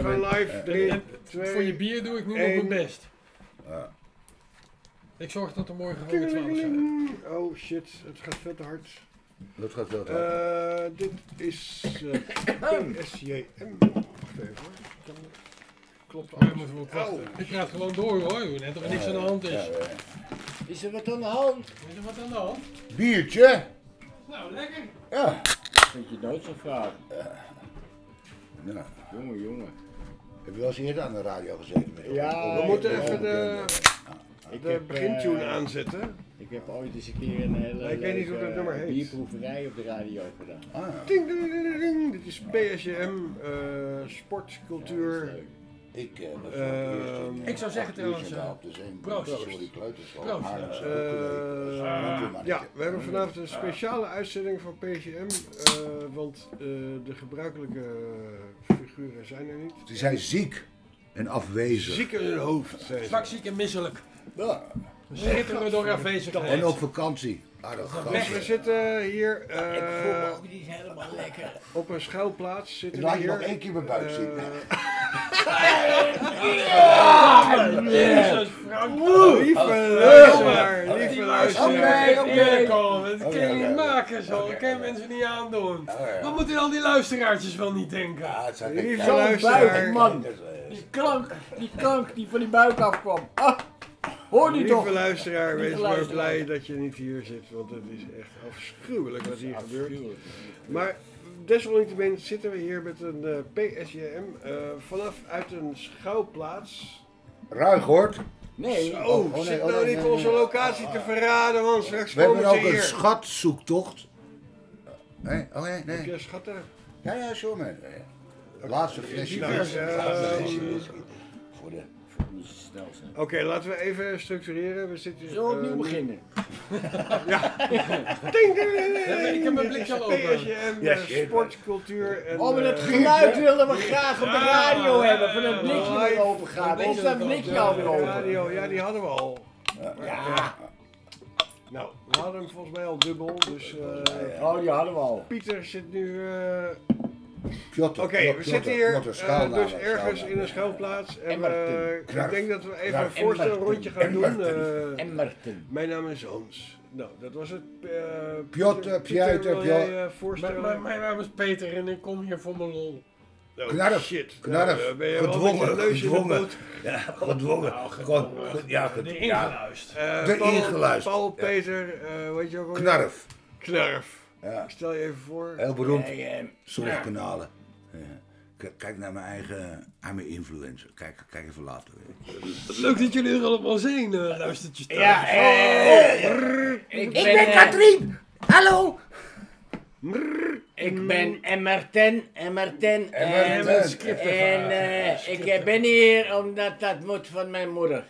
gaan live. 3, 2, Voor je bier doe ik nu nog mijn best. Ik zorg dat er morgen gewoon weer 12 zijn. Oh shit, het gaat veel te hard. Dat gaat wel te hard. Dit is PSJM. Wacht even hoor. Klopt Ja, alles. moeten we wachten. Ik praat gewoon door hoor, net of er niks aan de hand is. Is er wat aan de hand? Is er wat aan de hand? Biertje? Nou, lekker. Ja. Dat je nooit zo vraagt. Nou, Jongen. heb je wel eens eerder aan de radio gezeten? Ja, We moeten ik even de heb, begintune aanzetten. Ik heb ooit eens een keer een hele Ik weet niet hoe dat nummer heet. bierproeverij op de radio gedaan. Ah, ja. Ding, ding, ding, ding, ding. Dit is PSJM, sport, cultuur. Ik Ik zou zeggen trouwens, proost. Proost. Ja, we hebben vanavond een speciale uitzending van PSJM, want de gebruikelijke figuren zijn er niet. Die zijn ziek en afwezig. Ziek in hun hoofd zijn ze. Zwak, ziek en misselijk. Ja. Schitteren door afwezigheid. En op vakantie. Aardig Dus we zitten hier Ik voel me ook niet helemaal lekker. op een schuilplaats. Zitten Laat we je hier. nog één keer mijn buik zien. Jezus, Frank. Lieve luisteraar, lieve Oké, luisteraar. Dat kan je Oké. niet maken zo, dat kan je mensen niet aandoen. ja. Wat moeten al die luisteraartjes wel niet denken? Ja, het zijn Lieve Zo'n luisteraar. buik, man. Die klank die van die buik afkwam. Ah, hoor die Lieve toch? luisteraar, wees maar luisteraar. blij dat je niet hier zit, want het is echt afschuwelijk wat hier gebeurt. Maar desalniettemin zitten we hier met een PSJM vanaf uit een schouwplaats. Ruigoord. Nee. Zit nou niet onze locatie te verraden, want straks We hebben komen ze ook een hier. schatzoektocht. Nee? Oh nee, Heb nee. je schatten? Ja, zo man. Laatste flesje. Divers, Laatste flesje. Voor de... Niet zo snel zijn. Oké, laten we even structureren. We zitten Zo opnieuw beginnen. Ding, ding, ding, ding. Ik heb mijn blikje al open. PSJM, Ja, shit, sport, cultuur en... Oh, maar dat geluid wilden we graag op de radio hebben. Van het blikje dat open gaat. Ons dat blikje alweer open. radio, ja, die hadden we al. Ja. Nou, we hadden hem volgens mij al dubbel, dus... Oh, die hadden we al. Pieter zit nu... Piotr. Oké, we zitten hier Piotr, schuilnaam, dus ergens in een schuilplaats. En ik Knarf. denk dat we even een Knarf. voorstelrondje gaan doen. Emmerton. Mijn naam is Hans. Nou, dat was het. Piotr, Pieter, wil Piotr. jij voorstellen? Mijn naam is Peter en ik kom hier voor mijn lol. Oh, Knarf. shit. Knarf. Nou, ben je wel met je neus in de boot. Ja, gedwongen. Gewoon, ja, De ingeluisterd. ingeluisterd. Paul, Peter, weet je ook al? Knarf. Knarf. Ja. Ik stel je even voor. Heel beroemd. Nee, Zorgkanalen. Ja. Kijk naar mijn eigen, I'm an influencer. Kijk even later. Leuk dat jullie er allemaal zijn, luistertjes thuis. Ja, ik ben Katrien! Hallo! Ik ben Emmerton. Emmerton. En ik ben hier omdat dat moet van mijn moeder.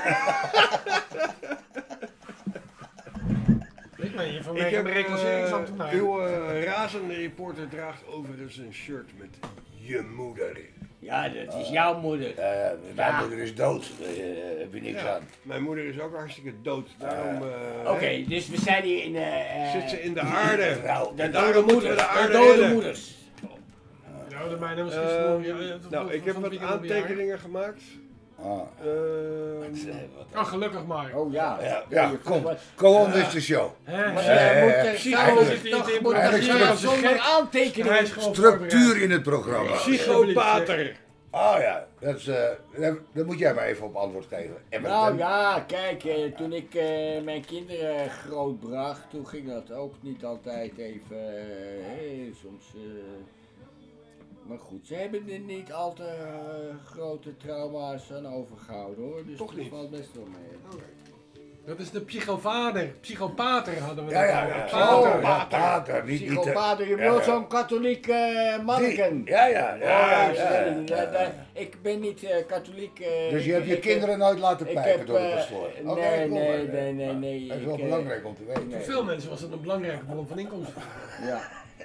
Ik ben hier Ik vanwege heb mijn reclasseringsambtenaar. uw razende reporter draagt overigens een shirt met je moeder. Ja, dat is jouw moeder. Mijn moeder is dood. Heb je niks aan. Mijn moeder is ook hartstikke dood. Daarom Oké, dus we zijn hier in zit ze in de aarde. de Daarom dode moeten we de moeders. De aarde dode redden. moeders. Ja, de mijne was gisteren nog... Nou, ik heb wat aantekeningen gemaakt. Gelukkig maar. Oh ja. Ja, kom on, dit is de show. Maar jij moet Psycho- zonder aantekeningen. Hij is gewoon Structuur in het programma. Psychopater. Oh ja, daar moet jij maar even op antwoord geven. Nou ja, kijk, toen ik mijn kinderen grootbracht, toen ging dat ook niet altijd even, soms... maar goed, ze hebben er niet al te grote trauma's aan overgehouden hoor, dus Toch dat niet? valt best wel mee. Dat is de psychopater hadden we. Ja. Pater. Niet Psychopater, je bedoelt zo'n katholiek manneken. Ja. Ik ben niet katholiek. Dus je hebt je kinderen nooit laten ik pijpen heb, door de pastoor? nee. Dat is wel belangrijk om te weten. Voor veel mensen was het een belangrijke bron van inkomsten. Ja.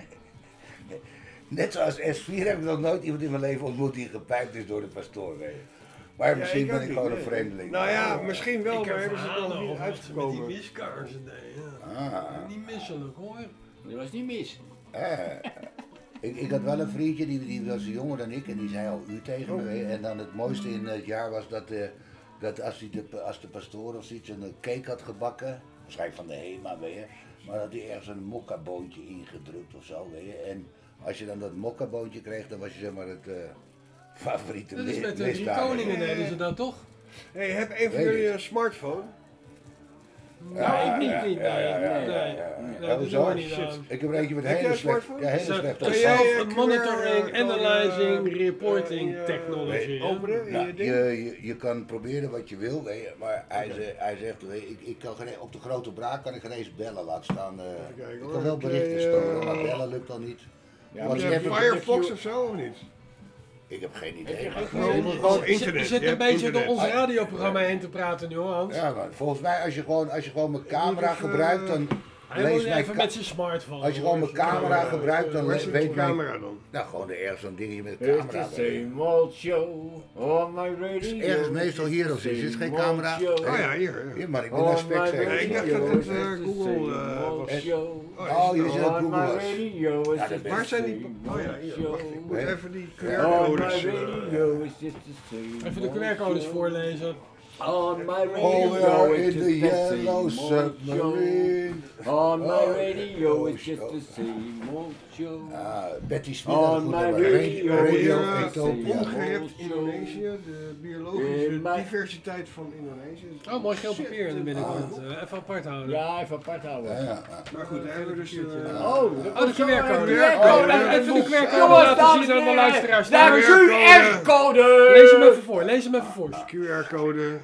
Net zoals S4 heb ik nog nooit iemand in mijn leven ontmoet die gepijpt is door de pastoor. Maar misschien ben ik gewoon een vreemdeling. Nou ja, misschien wel, Ik maar heb hebben ze het nog verhalen niet over wat ze met die uitgekomen. wiskaarsen deden. Ja. Niet misselijk hoor. Dat was niet mis. Ik had wel een vriendje, die was jonger dan ik en die zei al u tegen me. En dan het mooiste in het jaar was dat als de pastoor of iets een cake had gebakken, waarschijnlijk van de HEMA, weet je, maar had hij ergens een mokkaboontje ingedrukt of zo, weet je. En als je dan dat mokkaboontje kreeg, dan was je zeg maar het favoriete Dat is met de misdaad. 3 koningen deden ze dat toch? Hey, heb een van jullie een smartphone? Nee, ik niet. Nee, dat Hoezo? doen we niet Shit. aan. Ik heb er eentje met Heb jij hele een slechte, smartphone? ja, hele Zo, slechte. Kun jij, Self-monitoring, QR code, analyzing, reporting technology. hè? Openen in je Nou, ding? je kan proberen wat je wil, weet je, maar hij zegt, weet je, ik kan op de grote braak kan ik geen eens bellen, laat staan. kijken, Ik hoor. kan wel berichten sturen, maar bellen lukt dan niet. Ja, Want Heb je je hebt Firefox of zo of niet? Ik heb geen idee. Heb je maar- geen- Gewoon internet. Je zit Je een hebt beetje door internet. ons radioprogramma heen te praten nu, Hans. Ja, maar volgens mij als je gewoon mijn camera even, gebruikt, dan Hij lees moet mijn even met zijn smartphone. als je gewoon mijn camera gebruikt, dan Waar zit weet je mijn... camera dan? Nou, gewoon ergens zo'n dingetje met een It's camera. the same old show on my radio. Ergens meestal hier of zo, is het geen camera? Oh ja, hier. Ja, maar ik ben On naar my spek Ja, ik zeker. dacht radio, dat het, it's the Google, same old was. show. Oh, je zit op On my Google was. radio, it's Ja, the dat Waar zijn die... same Oh ja, old hier. show. Wacht, ik moet Nee. even die On my QR-codes... radio, it's just the same Even de old QR-codes show. voorlezen. On my Oh, we radio, are it's in the just the same yellow old submarine. show. On my Oh, radio, it's oh, just oh. the same old show. Ah, Betty Smith had On een goed my nummer. radio, Radio Ja, Ethiopia. Omgerept Indonesië, de biologische diversiteit van Indonesië. Oh, mooi geel papier in de binnenkant. Even apart houden. Ja, even apart houden. Ja. Maar goed, daar hebben we dus... Oh, de QR-code. QR-code. Even de QR-code Jongens, laten zien aan de dames en luisteraars. heren, de QR-code! Lees hem even voor, lees hem even voor. QR-code.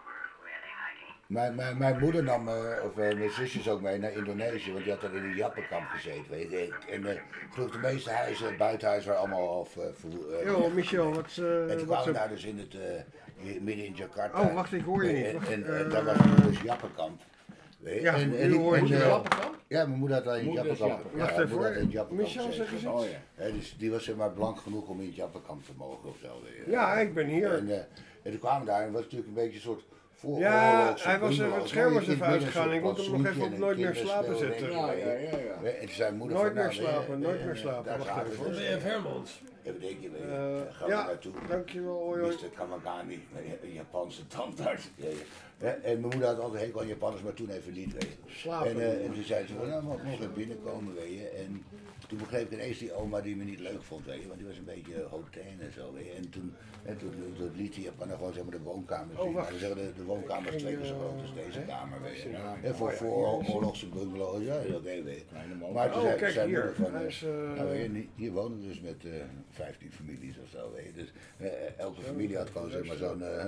Mijn moeder nam, of mijn zusjes ook mee naar Indonesië, want die had er in een jappenkamp gezeten, weet je. En ik geloof de meeste huizen, buitenhuizen waren allemaal al Yo, Michel, wat... En toen wat kwamen we daar dus in het, midden in Jakarta. Oh, wacht, ik hoor je niet. Wacht, En daar was het dus jappenkamp. Weet je. Ja, en nu hoor je en, het. Ja, mijn moeder had daar in het Moeder is jappenkamp. Jappen. Ja, Wacht mijn even moeder had in het hoor. jappenkamp Michel, gezeten. zeg eens Oh iets. ja. Hè, dus die was zeg maar blank genoeg om in het jappenkamp te mogen of zo. Weet je. Ja, ik ben hier. En toen kwamen we daar en het was natuurlijk een beetje een soort vooroorlogse Ja, hij was bungalow. even het scherm was In het even midden uitgegaan. zo'n Ik moet hem nog plantsoentje even op en nooit meer kinderspeelring, slapen zetten. weet je. Ja. En toen zei mijn moeder Nooit van, meer nou, slapen, nooit meer daar slapen. Wacht zaten even. we Ben je Hermans? Even denken, gaan we Ja, naartoe. dankjewel. Hoi, hoi. Mr. Kamagami, een Japanse tandarts. En mijn moeder had altijd hekel aan Japanners, maar toen even niet, weet je. Slapen. En toen zei ze van, nou, mag nog even binnenkomen, weet je. En toen begreep ik ineens die oma die me niet leuk vond, weet je. Want die was een beetje hoteen en zo, weet je. En toen liet die Japaner gewoon zeg maar de woonkamer zien. wacht. Maar zeggen, de woonkamer is 2 keer zo groot als deze kamer, weet je. Ja, En voor oorlogse bungalows, ja, dat weet je. Maar toen Oh, zei, kijk zei hier. moeder van, Hij is, nou, weet je, hier wonen we dus met 15 families of zo, weet je. Dus elke familie had gewoon zeg maar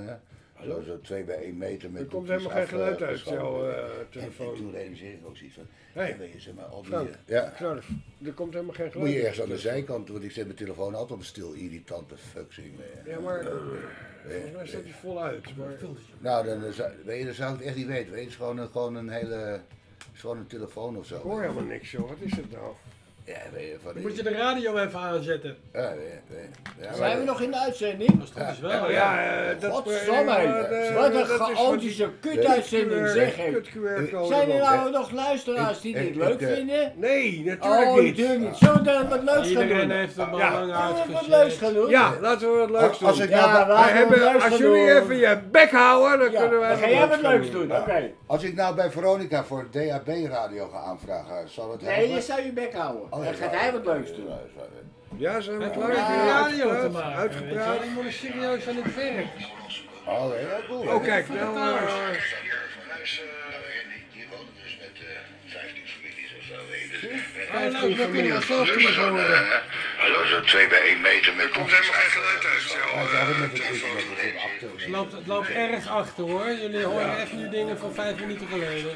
zo'n 2 bij 1 meter met... Er komt toetjes helemaal geen geluid uit afgeschoten. jouw En telefoon. toen realiseerde ik ook zoiets van, Hey, weet je, zeg maar, al die... Frank, ja, Frank, er komt helemaal geen moet geluid je uit. ergens aan de zijkant, want ik zet mijn telefoon altijd op stil, irritante fucksing. Ja, maar volgens mij staat hij voluit. Maar... Nou, weet je, dan zou ik het echt niet weten. Weet je, het is gewoon een hele... Het is gewoon een telefoon of zo. Ik hoor helemaal niks, joh. Wat is het nou? Ja, weet je, van Dan moet je de radio even aanzetten. Ja, ja, Zijn we nog in de uitzending? Dat is toch eens wel. Ja, dat... Godsamme, wat een chaotische kutuitzending zeg hé. Zijn er nou nog luisteraars die dit leuk vinden? Nee, natuurlijk Oh, niet. natuurlijk niet. Zullen we dan wat leuks gaan Iedereen doen? heeft het Ja. belang Zullen we wat uitgezet. leuks gaan doen? Ja, laten we wat leuks doen. Als ik Ja, nou, laten we Wij wat hebben, leuks als gaan jullie doen. even je bek houden, dan Ja, kunnen wij dan ga wat jij wat gaan leuks doen. doen, oké. als ik nou bij Veronica voor DHB radio ga aanvragen, zal het Nee, helpen? je zou je bek houden. Oh, Dan gaat hij wat leuks doen. Ja, zijn we Het klaar? leuk Zijn om we radio te uitgepraat? maken. Weet je wel. Uitgepraat? Die moeten serieus aan het werk. Oh, ja, cool. Oh, kijk, nou... Hier wonen dus met 15 families of zo, weet je. Oh, leuk, we kunnen onszelf terug horen. Hallo, zo 2 bij 1 meter met... komt helemaal geen geluid uit, Het loopt erg achter hoor. Jullie horen echt nu dingen van 5 minuten geleden.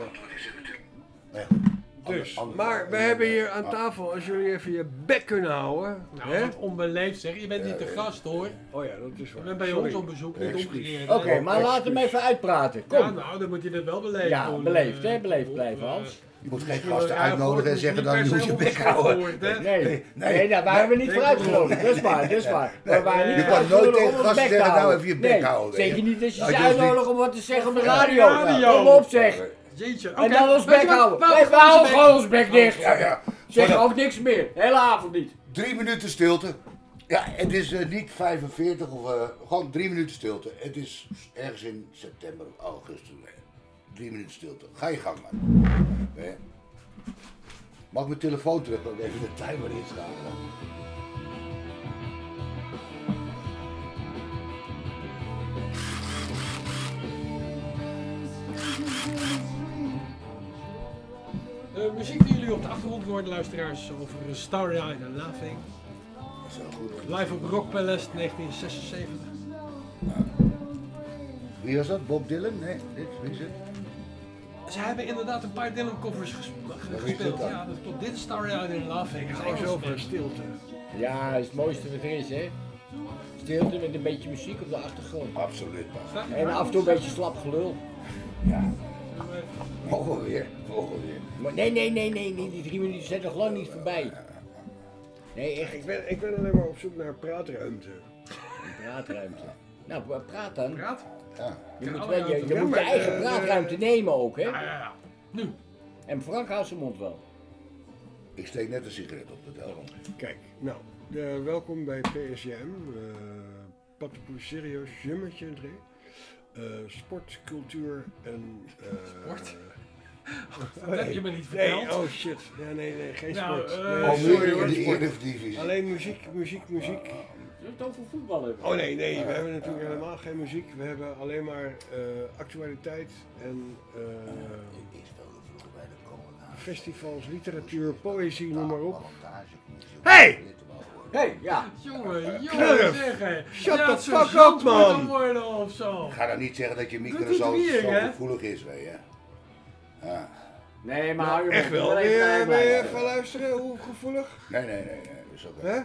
Dus, maar we hebben hier aan tafel, als jullie even je bek kunnen houden. Nou, hè? wat onbeleefd zeg. Je bent niet de gast hoor. Oh ja, dat is Je waar. bent bij Sorry. ons op bezoek, niet omgekeerd. Oké, maar laat hem even uitpraten. Ja, Kom. nou, dan moet je dit wel beleefd Ja, doen. beleefd hè, beleefd blijven Hans. Je moet geen gasten uitnodigen en zeggen dan, je moet je bek houden. Nee, daar waren we niet voor uitgenodigd. Dat is waar, dat is waar. We waren niet Je voor kan nooit uitgenodigd tegen om ons gasten bek te zeggen, nou houden. even je bek Nee, houden. zeker niet als je Als ze je ons niet- uitnodigen om wat te zeggen op de radio. radio. Kom op zeg. Jeetje. En Oké, dan ons weet je bek wat? houden. Waarom Wij gaan we houden bek? gewoon ons bek dicht. Ja, ja. Zeg ook niks meer. Hele avond niet. 3 minuten stilte. Ja, het is niet 45 of gewoon 3 minuten stilte. Het is ergens in september, augustus. 3 minuten stilte. Ga je gang, man. Nee. Mag ik mijn telefoon terug ook even de timer inschakelen? De muziek die jullie op de achtergrond horen, luisteraars, over Starry Eyed and Laughing. Dat is wel goed. Live op Rock Palace 1976. Wie was dat? Bob Dylan? Nee, wie is het? Ze hebben inderdaad een paar Dylan covers gespeeld. Ja, dat klopt. Dit is Starry Eyed and Laughing. Ik hou zo van stilte. Ja, dat is het mooiste wat er is, hè. Stilte met een beetje muziek op de achtergrond. Absoluut. En af en toe een beetje slap gelul. Ja. Mogen we weer. Maar nee, die 3 minuten zijn nog lang niet voorbij. Nee, echt. Ik ben alleen maar op zoek naar praatruimte. Een praatruimte. Nou, praat dan. Praat? Ja. Je moet, Ja, je moet je eigen praatruimte nemen ook, hè. Ja. Nu. En Frank houdt zijn mond wel. Ik steek net een sigaret op de tel. Kijk, nou, welkom bij PSJM. Pas de plus serieus, Jummetje André. Sport, cultuur en... Sport? Dat heb je me niet verteld. Nee, oh shit. Ja, nee, geen Nou, sport. Alweer hoor, in de sport. Eredivisie. Alleen muziek. Zullen we het over voetbal hebben? Oh nee, we hebben natuurlijk helemaal geen muziek. We hebben alleen maar actualiteit en festivals, literatuur, poëzie, noem maar op. Hey! Hey, ja. Jongen, Knurf. zeg hé. Shut Ja, the het fuck zou up, man. moeten worden of zo. Ga dan niet zeggen dat je micro Doet zo het weer, hè? gevoelig is, weet je. Ja. Nee, maar hou je Echt mond. wel? Ik Wil even je blijven. even luisteren? Hoe gevoelig? Nee, dat is oké. Hè?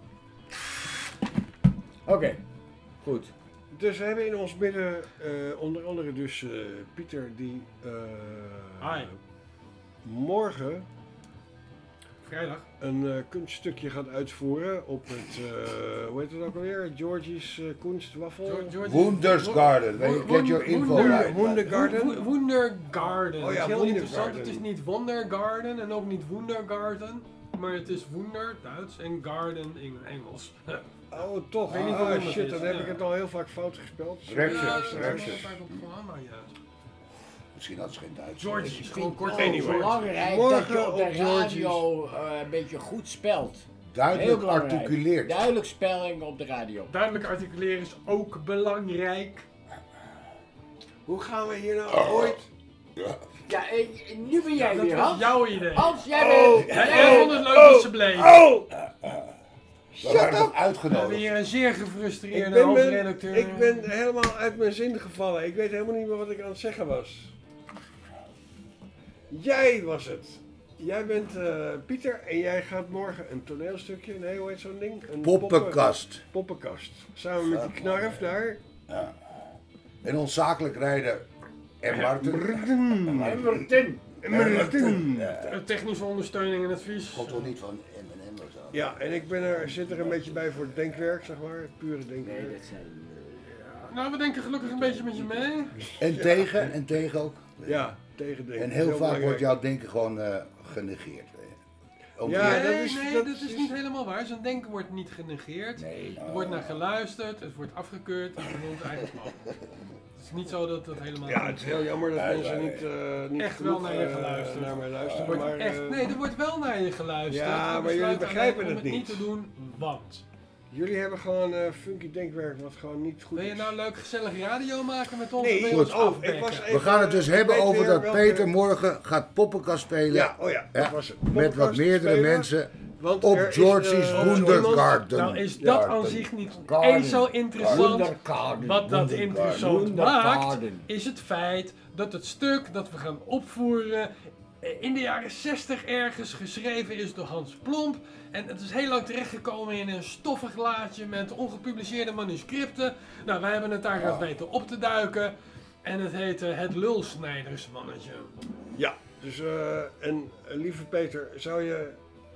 Oké, goed. Dus we hebben in ons midden onder andere dus Pieter die Hi. morgen Vrijdag. een kunststukje gaat uitvoeren op het, hoe heet het ook alweer? Georgie's Kunstwaffel? Wondersgarden, weet je, get your info right. Wondergarden? Wondergarden. Oh ja, Dat is heel interessant. Wondergarden. Het is niet Wondergarden en ook niet Wondergarten. Maar het is Wunder, Duits, en Garden in Engels. Oh toch, weet niet waarom het shit, is, dan heb ja. ik het al heel vaak fout gespeld. Raptures, Ja, dat is Raptures. vaak op gewoon, maar niet uit. Misschien had ze geen Duits. Georgie, Ik gewoon vind kort het anyway. belangrijk Morgen dat je op de op Georgie's. radio een beetje goed spelt. Heel Duidelijk belangrijk. articuleerd. Duidelijk spelling op de radio. Duidelijk articuleren is ook belangrijk. Hoe gaan we hier nou ooit? Ja, nu ben jij Dat weer, was Hans. jouw idee. Hans, jij bent... Jij vond het leuk dat ze bleef. We waren toch We hebben uitgenodigd. hier een zeer Ik gefrustreerde ben, hoofdredacteur. ik ben helemaal uit mijn zin gevallen. Ik weet helemaal niet meer wat ik aan het zeggen was. Jij was het. Jij bent Pieter en jij gaat morgen een toneelstukje, nee hoe heet zo'n ding? Een poppenkast. Samen met die knarf daar. En ons zakelijk rijden en Marten. Everton. Technische ondersteuning en advies. Komt toch niet van M&M of zo? Ja, en ik zit er een beetje bij voor het denkwerk, zeg maar. Het pure denkwerk. Nee, dat zijn... Nou, we denken gelukkig een beetje met je mee. En tegen ook. Ja, tegen denken. En heel vaak belangrijk. wordt jouw denken gewoon genegeerd. Weet je. Ja, Nee, dat is- nee, dat dat is is- niet helemaal waar. Zijn denken wordt niet genegeerd. Nee. Er wordt naar geluisterd, het wordt afgekeurd en genoemd eigenlijk. Het is niet zo dat dat helemaal... Ja, het is heel jammer dat mensen niet Echt genoeg, wel naar je geluisterd. naar mij Er luisteren. wordt Maar, echt, nee, er wordt wel naar je geluisterd. Ja, We maar jullie besluiten begrijpen alleen het om niet. te doen, want... jullie hebben gewoon funky denkwerk wat gewoon niet goed Wil je is. nou leuk gezellig radio maken met ons? Nee, Of wil je goed. ons Oh, afbekken? ik was We even- gaan het dus ik hebben weet over weer dat welke- Peter morgen gaat poppenkast spelen. Ja, oh ja, dat Ja, was het. met wat Poppenkast meerdere spelen, mensen want op er is, Georgie's Wondergarden. Nou is dat aan Garden. zich niet Garden. eens zo interessant. Wondergarden. Wat dat interessant Wondergarden. maakt, is het feit dat het stuk dat we gaan opvoeren in de jaren 60 ergens geschreven is door Hans Plomp. En het is heel lang terechtgekomen in een stoffig laadje met ongepubliceerde manuscripten. Nou, wij hebben het daaruit weten op te duiken. En het heette Het Lulsnijdersmannetje. Ja, dus en lieve Peter, zou je...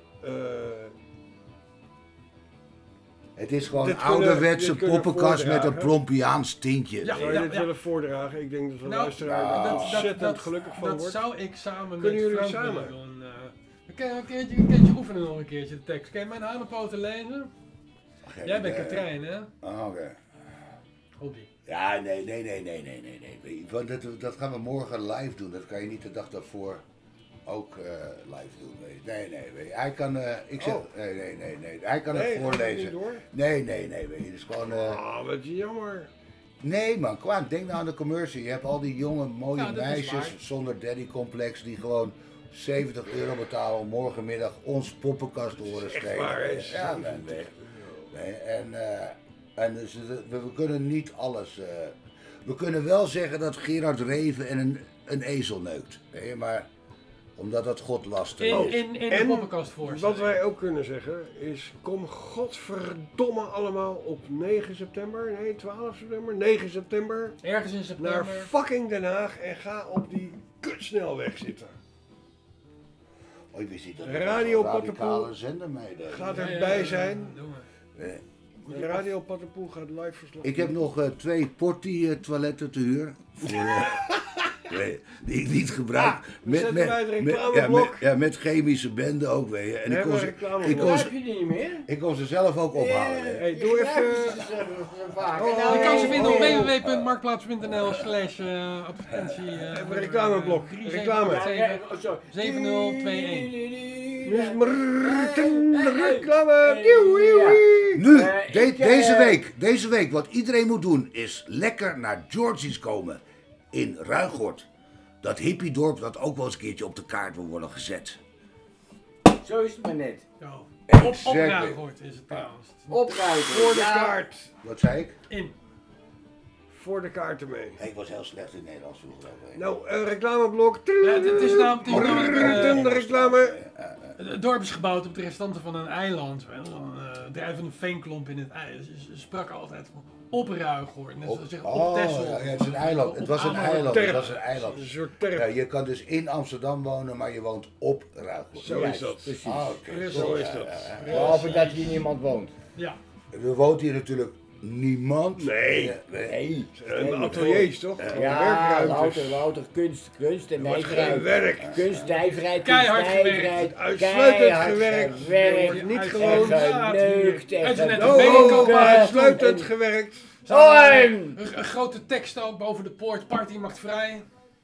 Het is gewoon Dit een kunnen- ouderwetse dit kunnen poppenkast met een voordragen. Plompiaans tintje. Ja. Zou je dit willen voordragen? Ik denk dat de luisteraar er ontzettend gelukkig van dat wordt. zou ik samen Kunnen met jullie Frank samen? willen doen. We een keertje oefenen nog een keertje de tekst. Kan je mijn hanepoten lezen? Jij bent Katrijn, hè? Oké. Hobby. Ja, nee. Want dat gaan we morgen live doen. Dat kan je niet de dag daarvoor ook live doen. Nee. Hij kan, nee. Hij kan het voorlezen. Nee. Weet je, dus gewoon. Wat jammer. Nee man, kwaad. Denk nou aan de commercie. Je hebt al die jonge mooie Ja, dat is meisjes waar. zonder daddy-complex die gewoon €70 betalen om morgenmiddag ons poppenkast te horen Echt spelen. waar, hè? Ja, man. Nee, en dus we kunnen niet alles. We kunnen wel zeggen dat Gerard Reven een ezel neukt. Nee, maar omdat dat God lastig is. In de En poppenkast voorstellen. Wat wij ook kunnen zeggen is, kom godverdomme allemaal op 9 september, nee 12 september, 9 september Ergens in september. naar fucking Den Haag en ga op die kutsnelweg zitten. Oh, je wist niet dat Radio een radicale Pattenpoel zender meedeed. gaat erbij zijn. Doen we. Radio Pattenpoel gaat live verslag. Ik heb nog 2 Porti toiletten te huur. Nee, die ik niet gebruik. zetten wij het reclameblok. Met chemische bende ook, weet je. En We ik hebben kon, een ze, reclameblok. Heb je die niet meer? ik kon ze zelf ook ophalen. hè. Hey, doe even... Je kan ze vinden op www.marktplaats.nl/advertentie. Even een reclameblok. Reclame. 7021. Reclame. Nu, deze week, wat iedereen moet doen, is lekker naar Georgie's komen in Ruigoord. Dat hippiedorp dat ook wel eens een keertje op de kaart wil worden gezet. Zo is het maar net. Opruighoort is het trouwens. Opruimen. Voor de kaart. Wat zei ik? In. Voor de kaart ermee. Ik was heel slecht in Nederlands vroeger. ook, hè. Nou, een reclameblok. Ja, het is namelijk De reclame. het dorp is gebouwd op de restanten van een eiland. Een drijvende veenklomp in het ijs. Ze sprak altijd van opruighoort. Net zoals zeggen op Texel. Ja, het is een eiland. Het was een Ameland. eiland. Terp. Het was een eiland. Een soort Ja, terp. je kan dus in Amsterdam wonen, maar je woont op Ruigoord. Zo is dat. Precies. Oké. Zo is dat. Behalve dat hier niemand woont. Ja. Er woont hier natuurlijk niemand. Nee. Nee. Een ateliers toch? Ja, Werkruimtes. louter kunst en Er wordt nijverheid. gewerkt. Kunstnijverheid, Keihard kunstnijverheid. Uitsluitend keihard gewerkt. Er wordt niet en gewoon... geneukt en Uit de net Oh, meekomen. uitsluitend gewerkt. Een grote tekst ook boven de poort. Party maakt vrij.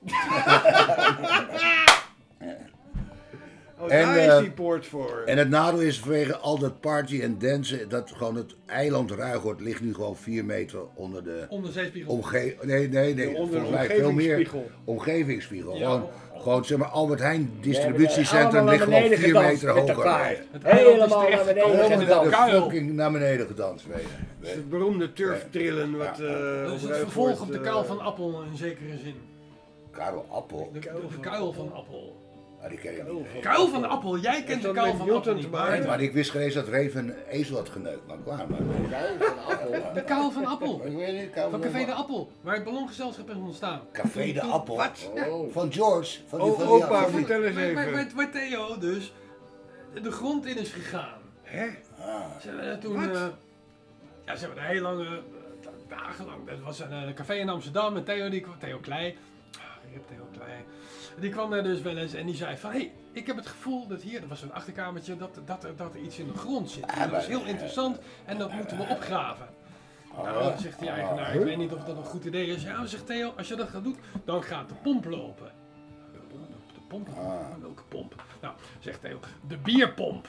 Oh, En, daar is die poort voor. En het nadeel is vanwege al dat party en dansen, dat gewoon het eiland Ruigoord ligt nu gewoon 4 meter onder de Onder zeespiegel. omgeving. Nee, onder volgens de mij veel meer omgevingsspiegel. omgevingsspiegel. Ja. Gewoon zeg maar Albert Heijn distributiecentrum allemaal ligt naar gewoon beneden 4 gedanst meter met hoger. elkaar. Het eiland is Helemaal naar terecht beneden gekomen Helemaal in naar de de kuil. fucking naar beneden gedanst, weet je. Dat is het beroemde turftrillen wat... Dat is het vervolg op de kuil van Appel in zekere zin. Karel Appel, De kuil van Appel. die ken ik niet. Kuil van Appel, jij kent de dat kuil met van Newton Appel te niet. maken? Maar ik wist geen eens dat Reven een ezel had geneukt, maar klaar maar. De kuil van Appel. Ik weet niet, Karel Van Café de Appel, waar het ballongezelschap is ontstaan. Café de Appel. Wat? Van George. Van die, Oh, van die- opa, van die- vertel eens even. Waar Theo dus de grond in is gegaan. Hè? Ze hebben toen... ja, ze hebben een heel lange... dagenlang. Dat was een café in Amsterdam en Theo Klei. Ik heb Theo Klei. Die kwam daar dus wel eens en die zei van... Hé, ik heb het gevoel dat hier... Dat was een achterkamertje, dat er iets in de grond zit. En dat is heel interessant en dat moeten we opgraven. Nou, zegt die eigenaar, ik weet niet of dat een goed idee is. Ja, zegt Theo, als je dat gaat doen, dan gaat de pomp lopen. De pomp? Welke pomp? Nou, zegt Theo, de bierpomp.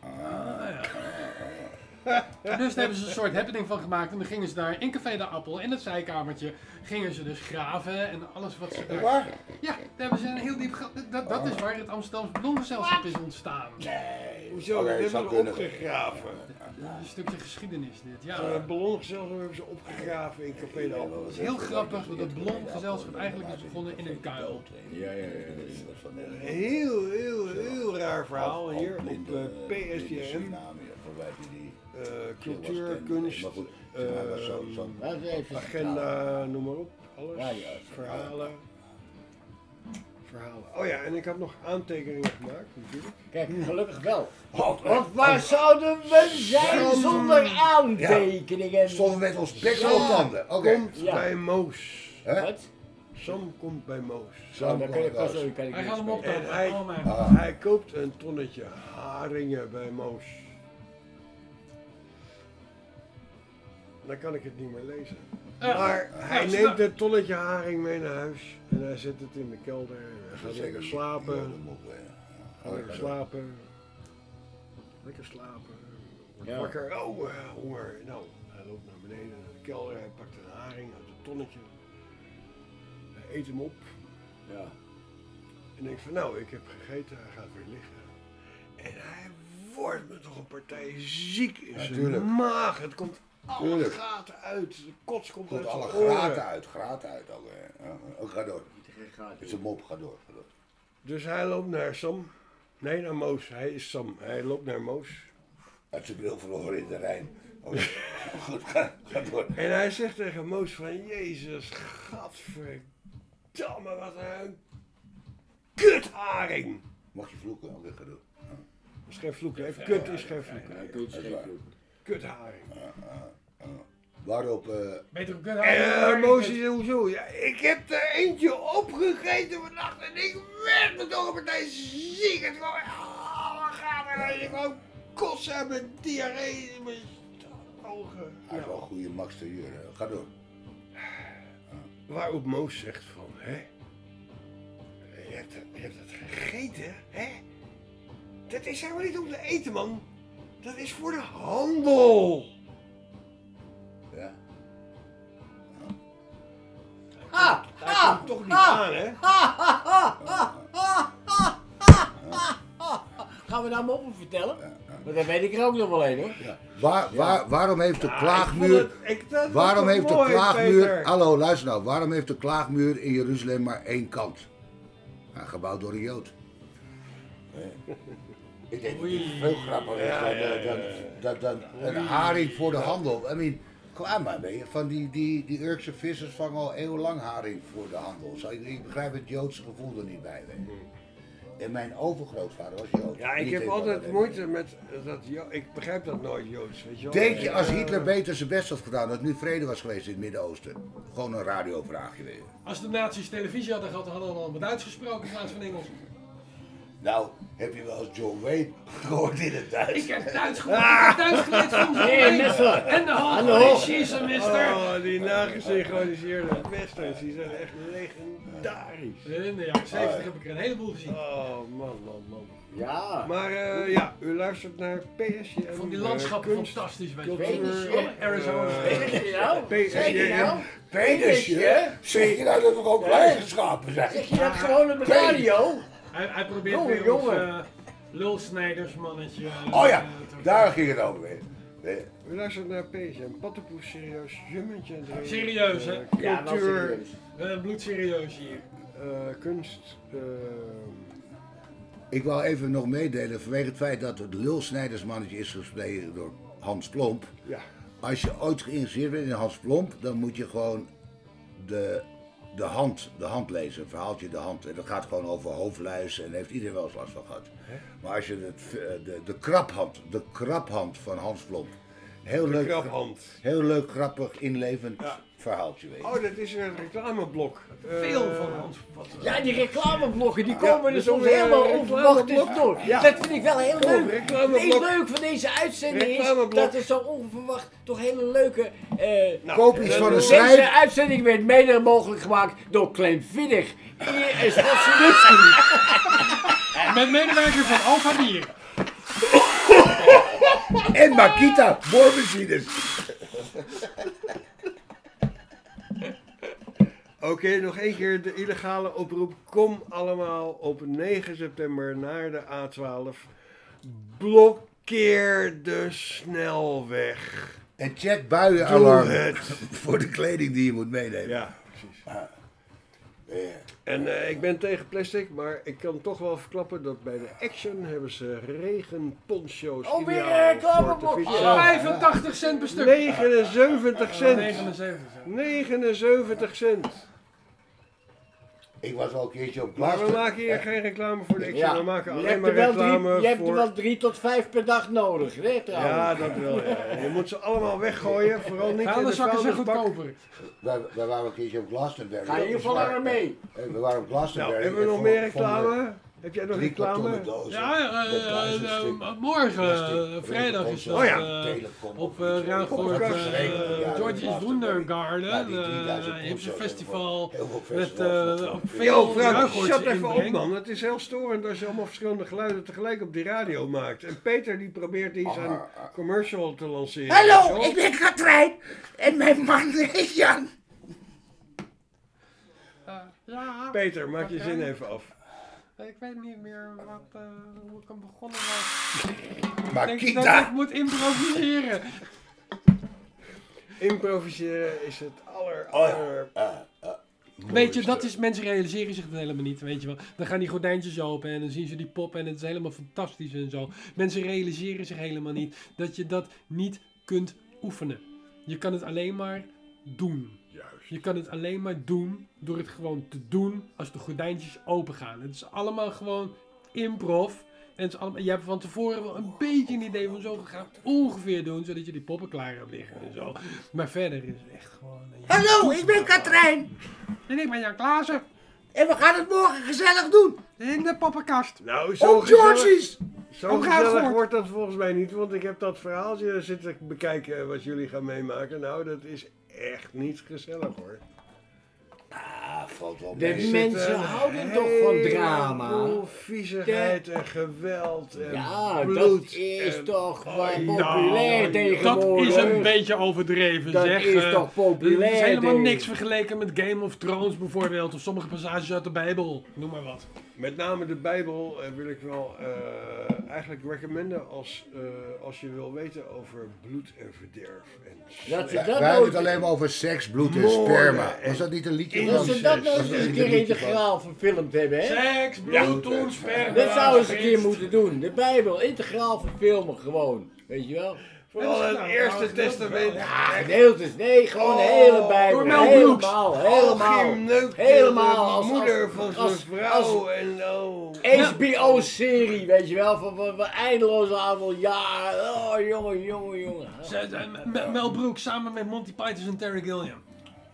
Dus daar hebben ze een soort happening van gemaakt. En dan gingen ze daar in Café de Appel, in het zijkamertje, gingen ze dus graven en alles wat ze daar... Waar? Ja, daar hebben ze een heel diep... Dat is waar het Amsterdamse Ballongezelschap is ontstaan. Hoezo? Oké, Dat hebben zou ze kunnen. opgegraven. Een stukje geschiedenis dit, ja. Het ballongezelschap hebben ze opgegraven in Café de Appel. Het is heel grappig dat het Ballongezelschap eigenlijk is begonnen in een kuil. Ja. Heel raar verhaal hier op PSJM. Cultuur, kunst, Wacht even. agenda, noem maar op. Alles. Ja, ja. Verhalen. Oh ja, en ik had nog aantekeningen gemaakt natuurlijk. Kijk, gelukkig wel. Want waar zouden we zijn zonder aantekeningen? Stonden met ons bek vol tanden. Oké. Komt Ja. bij Moos. Hè? Wat? Sam komt bij Moos. Sam Dan kan ik Moos. zo, kan ik Hij niet gaat hem spelen. En optellen. hij koopt een tonnetje haringen bij Moos. Dan kan ik het niet meer lezen. Maar hij neemt een tonnetje haring mee naar huis. En hij zet het in de kelder. En hij gaat lekker slapen. Lekker slapen. Lekker slapen. Wordt wakker. Oh, honger. Nou, hij loopt naar beneden naar de kelder. Hij pakt een haring uit het tonnetje. Hij eet hem op. Ja. En denkt van nou, ik heb gegeten. Hij gaat weer liggen. En hij wordt me toch een partij ziek in zijn tuurlijk. maag. Het komt alle Tuurlijk. gaten uit. De kots komt uit Alle zijn oren. graten uit ook. Ga door. Het is een mop, ga door. Dus hij loopt naar Sam. Nee, naar Moos. Hij is Sam. Hij loopt naar Moos. Uit zijn bril verloren in de Rijn. Goed, ga door. En hij zegt tegen Moos van Jezus, gadverdamme, wat een kutharing. Mag je vloeken? Oké, ga door. Dat is geen vloek, hè? Kut is geen vloek. Ja, goed, Dat is waar. Kutharing. Waarop... Beter een En Moos is hoezo? Ja, ik heb er eentje opgegeten vannacht en ik werd me toch een partij ziek. Het kwam alle gaten uit. Ik wou kotsen en mijn diarree in mijn ogen. Hij is wel een goede Max Terrier. Ga door. Waarop Moos zegt van, hè? Je hebt het gegeten, hè? Dat is helemaal niet om te eten, man. Dat is voor de handel. Ja. Hij komt toch niet aan, hè? Gaan we nou moppen vertellen? Want dat weet ik er ook nog wel een hoor. Ja. Waarom heeft de Ik klaagmuur... vond het Waarom toch heeft de mooi, klaagmuur... Peter? Hallo, luister nou. Waarom heeft de klaagmuur in Jeruzalem maar één kant? Nou, gebouwd door een Jood. Ik denk dat het veel grappiger is dan een haring voor de handel. I mean, klaar maar, weet je. Van die Urkse vissers vangen al eeuwenlang haring voor de handel. Ik begrijp het Joodse gevoel er niet bij, weet je. En mijn overgrootvader was Jood. Ja, ik Niet heb even altijd wat- moeite met dat. Ik begrijp dat nooit, Joods. Weet je wel? Denk je als Hitler beter zijn best had gedaan dat nu vrede was geweest in het Midden-Oosten? Gewoon een radiovraagje weer. Als de nazi's televisie hadden gehad, hadden we al met Duits gesproken in plaats van Engels. Nou, heb je wel eens John Wayne gehoord in het Duits? Ik heb Duits gehoord, ik heb Duits geleerd van John Hey, Wayne. Nessler. En de Hallo. halve she's mister. Oh, die nagesynchroniseerde westerns, die zijn echt legendarisch. In de jaren 70 heb ik er een heleboel gezien. Oh, man. Ja. Maar ja, u luistert naar PSJM. Ik vond die landschappen fantastisch, weet je wel. cultuur, Alle Arizona. Zeg je nou? PSJM. Zeg je nou? Pedersje? Zeg je nou dat we ook lijstgeschapen zijn? Zeg je dat gewoon op de radio? Hij probeert Jongen, weer jongen. lulsnijdersmannetje. Oh ja, daar ging het over weer. U luistert naar PSJM. Pattenpoes, serieus, jummetje en drinken. Serieus, hè? Ja, wel Cultuur, serieus. Bloedserieus hier. kunst. Ik wou even nog meedelen vanwege het feit dat het lulsnijdersmannetje is gesproken door Hans Plomp. Ja. Als je ooit geïnteresseerd bent in Hans Plomp, dan moet je gewoon de hand lezen, een verhaaltje de hand. En dat gaat gewoon over hoofdluis en daar heeft iedereen wel eens last van gehad. Maar als je de kraphand van Hans Plomp, heel leuk, Kraphand. heel leuk, grappig, inlevend Ja. verhaaltje weet je. Oh, dat is een reclameblok. Veel van Hans. Ja, die reclameblokken die komen er dat soms is een helemaal onverwacht reclameblok. tussendoor. Ja. Dat vind ik wel heel leuk. reclameblok. Het leuk van deze uitzending is Reclameblok. dat er zo onverwacht toch hele leuke... Kopies van een Deze schrijf. uitzending werd mede mogelijk gemaakt door Clem Viddig. Hier is Wassilitsky. Met medewerker van Alpha Bier. En Makita, boormachines. Oké, nog één keer de illegale oproep. Kom allemaal op 9 september naar de A12. Blokkeer de snelweg. En check buienalarm Doe het. voor de kleding die je moet meenemen. Ja, precies. En ik ben tegen plastic, maar ik kan toch wel verklappen dat bij de Action hebben ze regenponcho's Oh, weer ideaal voor reclameblok. te fietsen. 85 cent per stuk. 79 cent. 79 cent. 79 cent. Ik was al een keerje op Maar we Glastonbury. maken hier geen reclame voor de Action. Ja. We maken Je alleen hebt maar er wel reclame je hebt er voor... wel 3 tot 5 per dag nodig, hè, trouwens. Ja, dat wel. Ja. Je moet ze allemaal weggooien. Vooral niet in de Vuilniszakken zijn vuilnisbak. goedkoper. Wij waren een keertje op Glastonbury. Ga in ieder geval er mee. We waren op Glastonbury. Nou, hebben we en nog meer vonden reclame? Heb jij nog 3 kartonnen reclame? dozen. Ja, met 1000 stuk morgen, plastic. vrijdag is dat. Oh ja. Telecom Op of iets. Ruigoord, Podcast. George's Wondergarden. Ja, die 3000 heeft een concerts festival heel veel met festivals nog. veel Yo, Frank, Ruigoordse shut even op inbreng. man. Het is heel storend als je allemaal verschillende geluiden tegelijk op die radio maakt. En Peter die probeert hier zijn commercial te lanceren. Hallo, Weet je ik ben Katrijn en mijn man is Jan. Ja, wel? Peter, maak je zin even af. ik weet niet meer hoe ik hem begonnen was. Ik Maar denk dat ik Kita. moet improviseren. Improviseren is het Weet je, dat is, mensen realiseren zich dat helemaal niet, weet je wel. Dan gaan die gordijntjes open en dan zien ze die pop en het is helemaal fantastisch en zo. Mensen realiseren zich helemaal niet dat je dat niet kunt oefenen. Je kan het alleen maar doen. Juist. Je kan het alleen maar doen door het gewoon te doen als de gordijntjes open gaan. Het is allemaal gewoon improv. En het is allemaal, je hebt van tevoren wel een beetje een idee van zo gaan ongeveer doen, zodat je die poppen klaar hebt liggen en zo. Maar verder is het echt gewoon... Hallo, ik ben Katrijn En ik ben Jan Klaassen. en we gaan het morgen gezellig doen. In de poppenkast. Nou, zo Op gezellig, George's. zo Op gezellig Ruigoord. wordt dat volgens mij niet. Want ik heb dat verhaaltje zitten bekijken wat jullie gaan meemaken. Nou, dat is echt niet gezellig hoor. Ah, valt wel De mee. mensen houden toch van drama. Heleboel viezigheid en geweld en Ja, bloed. dat is en- toch wel Oh, populair nou, tegenwoordig. Dat is een beetje overdreven, Dat zeg. is toch populair, Het is helemaal denk ik. niks vergeleken met Game of Thrones bijvoorbeeld. Of sommige passages uit de Bijbel. Noem maar wat. Met name de Bijbel wil ik wel eigenlijk recommenden als je wil weten over bloed en verderf. En Dat ze Ja, dat wij hebben het nooit... alleen maar over seks, bloed en Moorden sperma. en Was dat niet een liedje incest. van? Dat ze dat Dat nooit is eens een een keer liedje van. integraal verfilmd hebben, hè? Seks, bloed, sperma. Dat zouden ze een keer moeten doen. De Bijbel integraal verfilmen gewoon. Weet je wel? Vooral het Nou, Eerste nou, Testament. Ja, gedeeltes. Nee, gewoon de hele Bijbel. door Mel Brooks. Helemaal. neukt Helemaal de als- moeder als- van zijn als- vrouw en oh. HBO-serie, weet je wel, van eindeloos aantal jaar. Oh, jongen. Mel Brooks samen met Monty Python en Terry Gilliam.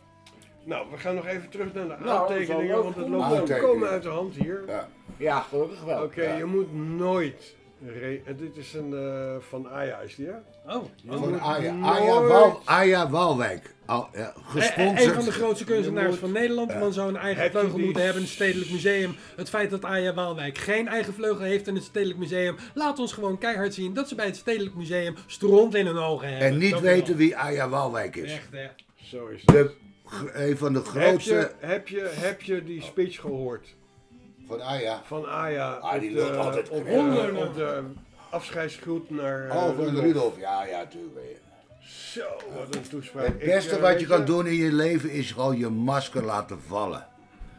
Nou, we gaan nog even terug naar de Nou, dat aantekeningen, is wel want het goed. loopt Aantekeningen. volkomen uit de hand hier. Ja. Ja, gelukkig wel. Oké, je moet nooit... dit is een van Aya, is die hè? Oh, Van moet Aya. nooit- Aya Walwijk. Gesponsord. Een van de grootste kunstenaars moet- van Nederland. Man zou een eigen Heb je vleugel die- moeten hebben in het Stedelijk Museum. Het feit dat Aya Waalwijk geen eigen vleugel heeft in het Stedelijk Museum. Laat ons gewoon keihard zien dat ze bij het Stedelijk Museum stront in hun ogen hebben. En niet Dank u wel. weten wie Aya Walwijk is. Echt, hè. Zo is het. Een van de grootste Heb je die speech gehoord van Aya. van Aya Ah, die lult altijd op, geweldig. op de afscheidsgroet naar Oh, van Rudolf. Rudolf. Ja, tuurlijk. Weet je. Zo, wat een toespraak. Het beste Ik, wat weet je kan doen in je leven is gewoon je masker laten vallen.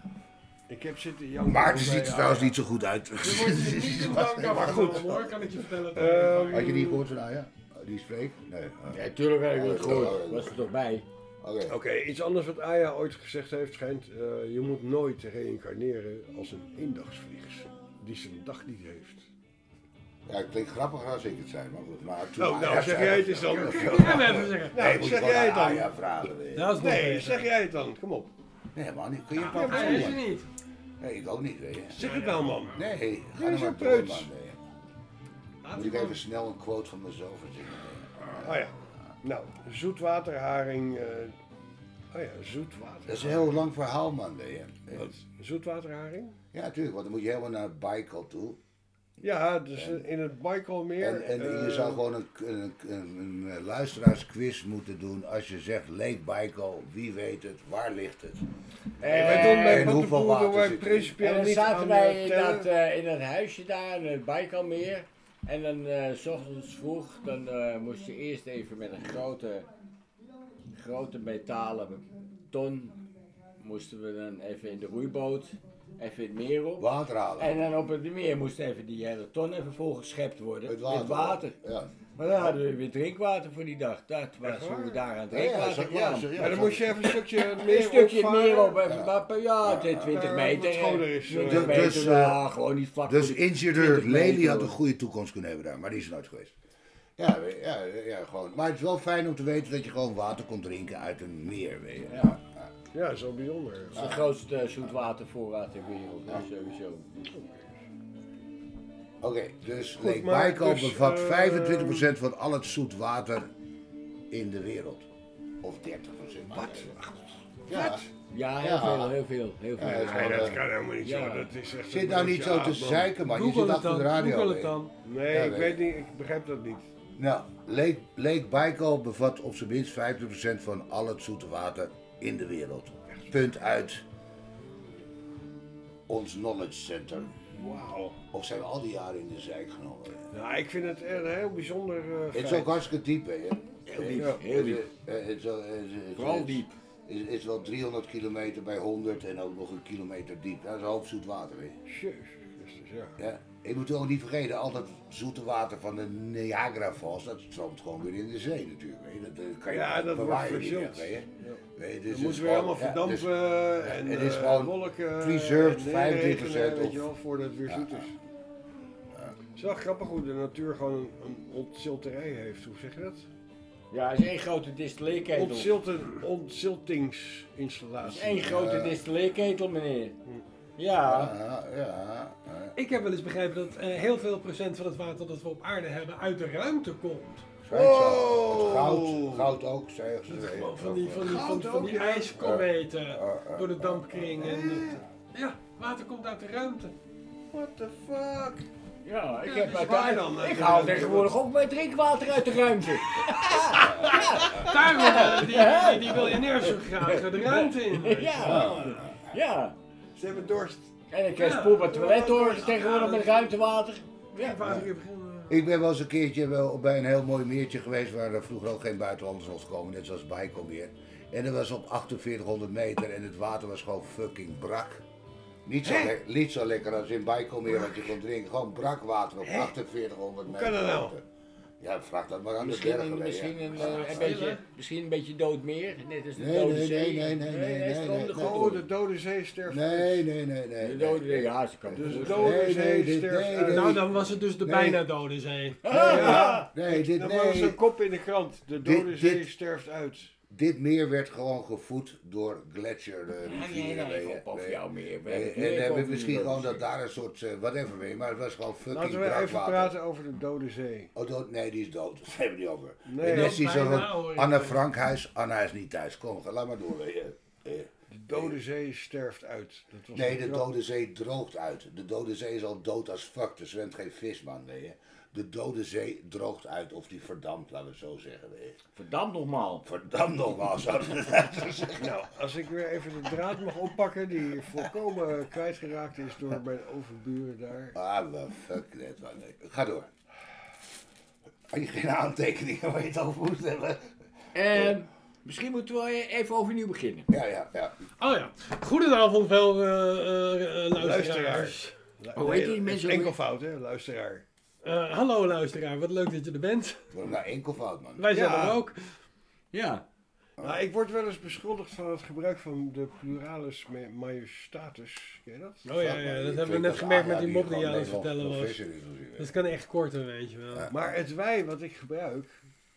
Ik heb zitten janken. Maar het bij ziet er Aya. trouwens niet zo goed uit. Er wordt je niet zo dank Maar goed. afgenomen, hoor, kan ik je vertellen. Had je die gehoord van Aya? Die spreekt? Nee. Ja, tuurlijk heb ik het gehoord. Was er toch bij? Oké. Oké, iets anders wat Aya ooit gezegd heeft schijnt. Je moet nooit reïncarneren als een eendagsvlieg die zijn dag niet heeft. Ja, het klinkt grappiger als ik het zei, maar goed. Maar toen Oh, nou, Aya zeg zei jij dat- het eens dan. Ja, we hebben zeggen. Nee, Nou, moet zeg gewoon jij het aan dan. Aya vragen. weet je. Dat is nog Nee, beter. zeg jij het dan. Kom op. Nee man, kun je een Ja, paar Hij is er verzinnen? niet. Nee, ik ook niet, weet je. Zeg het nou, man. Nee, ga Doe er zo maar door, preuts. man. Nee. Moet ik even snel een quote van mezelf verzinnen. Oh ja. Nou, zoetwaterharing. Oh ja, zoetwater. Dat is een heel lang verhaal, man, weet je. Wat? Zoetwaterharing? Ja, natuurlijk, want dan moet je helemaal naar Baikal toe. Ja, dus in het Baikalmeer. En je zou gewoon een luisteraarsquiz moeten doen als je zegt Lake Baikal, wie weet het, waar ligt het? wij doen bij en hoeveel Pattenpoel doen water wij zit erin? principieel En dan niet zaten aan wij tellen. in dat huisje daar, in het Baikalmeer. En dan 's ochtends vroeg, dan moest je eerst even met een grote metalen ton, moesten we dan even in de roeiboot, even in het meer op. Water halen. En dan op het meer moest even die hele ton even volgeschept worden. Met water. Met water. Ja. Maar dan hadden we weer drinkwater voor die dag. Dat was hoe we daar aan drinkwater kwamen. Maar dan moest je even een stukje Een meer stukje opvaren. meer op, even maar 20 meter. wat schoner is. 20 Dus, meter, ja, gewoon niet vlak Dus voor de ingenieur 20 meter, Lely had hoor. een goede toekomst kunnen hebben daar, maar die is er nooit geweest. Ja, gewoon. Maar het is wel fijn om te weten dat je gewoon water kon drinken uit een meer, weet je. Ja. Ja, dat is wel bijzonder. Dat is de grootste zoetwatervoorraad ter wereld, hè, sowieso. Oké, dus Goed, Lake maar Baikal dus, bevat 25% van al het zoetwater in de wereld. Of 30%. Wat? Ja. Ja, heel veel. Ja, Nee, dat kan helemaal niet Ja. zo. Dat is echt Zit een nou niet zo broodje te aap, man. zeiken, man. Je Google zit het achter dan. de radio. Google het hè. dan. Nee, Ja, ik weet weet niet. Ik begrijp dat niet. Nou, Lake Baikal bevat op zijn minst 50% van al het zoete water in de wereld. Punt uit ons knowledge center. Wauw. Of zijn we al die jaren in de zijk genomen? Nou, ik vind het een heel bijzonder Het is feit. ook hartstikke diep, hè? Heel diep, Ja. heel diep. Vooral Het diep. is wel 300 kilometer bij 100 en ook nog een kilometer diep. Dat is een hoop zoet water, weet je. Jezus Christus, ja. Ja. Je moet ook niet vergeten, al dat zoete water van de Niagara Falls, dat stroomt gewoon weer in de zee natuurlijk. Weet je. Dat kan je Ja, niet dat wordt bewaren niet meer, verzild. weet je. Ja. Weet je, dus Dan het moet is weer gewoon- allemaal ja, dus- verdampen en het is gewoon wolken preserved en 25% regenen, weet of- je wel, voordat het weer zoet is. Het is wel grappig hoe de natuur gewoon een ontzilterij heeft. Hoe zeg je dat? Ja, het is één grote distilleerketel. Ontziltingsinstallatie. Het is één grote distilleerketel, meneer. Ja. Ja. Ik heb wel eens begrepen dat heel veel procent van het water dat we op aarde hebben uit de ruimte komt. Schijnt zo. Het goud ook, zeggen ze. Gewoon van die Goud ook, ja. ijskometen door de dampkring. Ja, water komt uit de ruimte. What the fuck? Ja, ik Ja, heb dus uit waar dan? Ik haal tegenwoordig ook mijn drinkwater uit de ruimte. Daarom die miljonairs zo graag de ruimte in. Ja. Ja. Ze hebben dorst. En ik spoel mijn toilet door tegenwoordig met ruimtewater. Ja. Ik ben wel eens een keertje bij een heel mooi meertje geweest waar er vroeger ook geen buitenlanders was gekomen, net zoals Baikalmeer. En dat was op 4800 meter en het water was gewoon fucking brak. Niet zo lekker als in Baikalmeer wat je kon drinken. Gewoon brak water op 4800 meter. kan dat nou? Ja, vraag dat maar aan de bergen. Misschien een beetje dood meer, net als de Nee, dode nee, zee. nee, nee, nee, stroomde nee, goed Oh, door. de Dode Zee sterft. Nee. De dode zee, ja, ze kan Dus de goed. Dode Nee, Zee dit- sterft nee, uit. nee. Nou, dan was het dus de Nee. bijna dode zee. Ja. Nee, Dan was een kop in de krant. De Dode Dit- Zee dit- sterft uit. dit meer werd gewoon gevoed door gletsjer rivieren. even op over jou meer. We hebben het En nu even hebben over misschien de gewoon Dode dat daar een soort whatever mee, maar het was gewoon fucking Laten we brak even water. praten over de Dode Zee. Oh, dood? Nee, die is dood. Dat hebben we niet over. Nee, En dat net die zo bijna, van hoor. Anne Frankhuis. Anna is niet thuis. Kom, laat maar door. Weet je. De Dode Zee sterft uit. Dat was Nee, een de krant. Dode Zee droogt uit. De Dode Zee is al dood als fuck. Er zwemt geen vis, man. Weet je. De Dode Zee droogt uit. Of die verdampt, laten we het zo zeggen. Weet je. Verdampt nogmaal. Verdampt nogmaals. Nou, als ik weer even de draad mag oppakken die volkomen kwijtgeraakt is door mijn overburen daar. Ah, maar fuck net. Man. Nee. Ga door. Had je geen aantekeningen waar je het over moest hebben? Misschien moeten we even overnieuw beginnen. Ja. Oh ja, goedenavond wel luisteraars. Luisteraars. Hoe heet die mensen ook weer? Enkelvoud, hè, luisteraar. Hallo luisteraar, wat leuk dat je er bent. Waarom nou enkelvoud, man? Wij zijn Ja. er ook. Ja. Nou, ik word wel eens beschuldigd van het gebruik van de pluralis majestatis. Ken je dat? Oh ja, dat hebben we net gemerkt met die mop die je aan het vertellen was. was. Dat kan echt korter, weet je wel. Maar het wij wat ik gebruik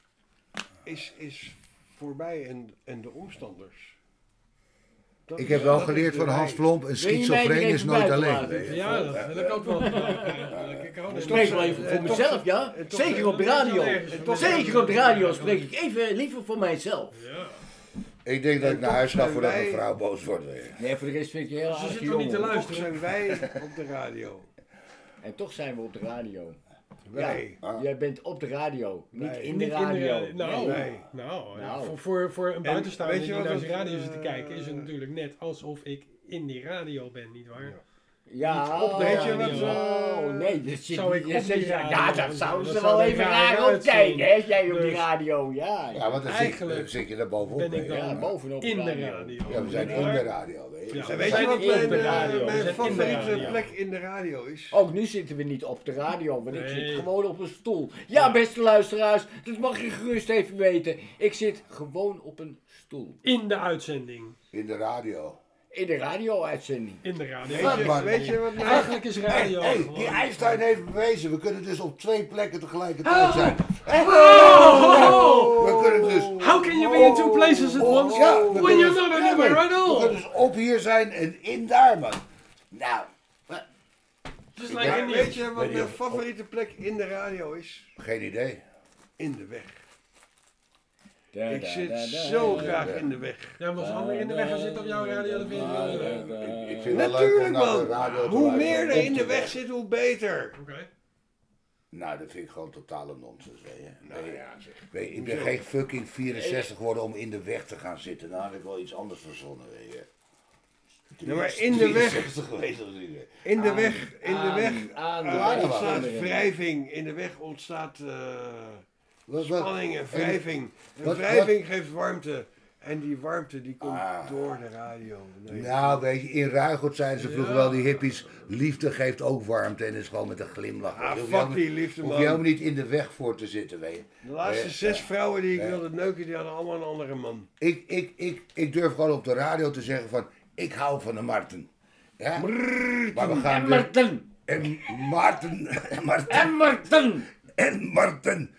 is voor mij en de omstanders. Dat Ik is- heb wel dat is geleerd de van wij. Hans Plomp, een Wil je mij er schizofreen even is nooit buiten alleen. laten? weet je. Ja, dat wil ik ook wel gedaan eigenlijk. Ik hou er Spreek wel even voor mezelf, ja? Zeker op de radio. Zeker op de radio spreek ik even liever voor mijzelf. Ja. Ik denk dat ik En naar toch huis ga zijn voordat wij- mijn vrouw boos wordt. weet je. Nee, voor de rest vind ik je heel Ze aardig zitten niet te jongen. Toch luisteren. zijn wij op de radio. En toch zijn we op de radio. Wij. Ah. Jij bent op de radio, niet Nee. in de Niet radio. nou, Nee. nou, voor een buitenstaander weet je die wat naar zijn het, radio zit te kijken, is het natuurlijk net alsof ik in die radio ben, nietwaar? Ja. Ja, op de Weet je radio. wat, nee, dat zit zou niet. ik op die radio Ja, doen? dat zouden ze Dat wel zou er even raar raar op uitzien. kijken, hè, jij op die Dus- radio. Ja, Ja, want dan Eigenlijk zit je daar bovenop. ben ik hè, dan ja. ja, bovenop in de radio. radio. Ja, we zijn in de radio, weet je. Ja. En We weet je zijn wat in mijn, de radio. We mijn zijn in de favoriete radio. plek in de radio is? Ook nu zitten we niet op de radio, want ik Nee. zit gewoon op een stoel. Ja, beste luisteraars, dat mag je gerust even weten. Ik zit gewoon op een stoel. In de uitzending. In de radio. In de radio-uitzending. In de radio. Weet je wat mijn... Eigenlijk is radio Hey, gewoon- die Einstein heeft bewezen, we kunnen dus op 2 plekken tegelijkertijd zijn. Oh! We kunnen dus... How can you be in two places at once Ja, we when kunnen you're dus- not ja, anywhere maar at we kunnen all? dus op hier zijn en in daar, man. Nou, Just Maar like in weet je wat Weet je mijn of- favoriete plek in de radio is? geen idee. In de weg. Da, Ik da, zit da, da, zo da, graag da. in de weg. Ja, maar als Ander in de weg gaan zitten op jouw radio, dan vind je het wel leuk. Ik vind het wel leuk om Natuurlijk naar de man, radio te hoe luisteren. meer er in Op de weg zit, hoe beter. Oké. Nou, dat vind ik gewoon totale nonsens, weet je. Nou Nee, ja, zeg. weet je, ik ben geen fucking 64 geworden om in de weg te gaan zitten. Nou had ik wel iets anders verzonnen, weet je. Ja, maar in de weg, 63 geweest als ik. in de weg, aan de ontstaat weg. wrijving. In de weg ontstaat Wat- spanning en wrijving. En wat- wrijving geeft warmte. En die warmte die komt Ah. door de radio. Nee. Nou, weet je, in Ruigoed zeiden ze vroeger wel, die hippies, liefde geeft ook warmte en is gewoon met een glimlach. Ah, Hoef je fuck helemaal- die liefde, Hoef man. je helemaal niet in de weg voor te zitten, weet je. De laatste 6 vrouwen die ik wilde neuken, die hadden allemaal een andere man. Ik durf gewoon op de radio te zeggen van, ik hou van de Marten. Ja? Maar we gaan En Marten! En Maarten, En Marten! en Marten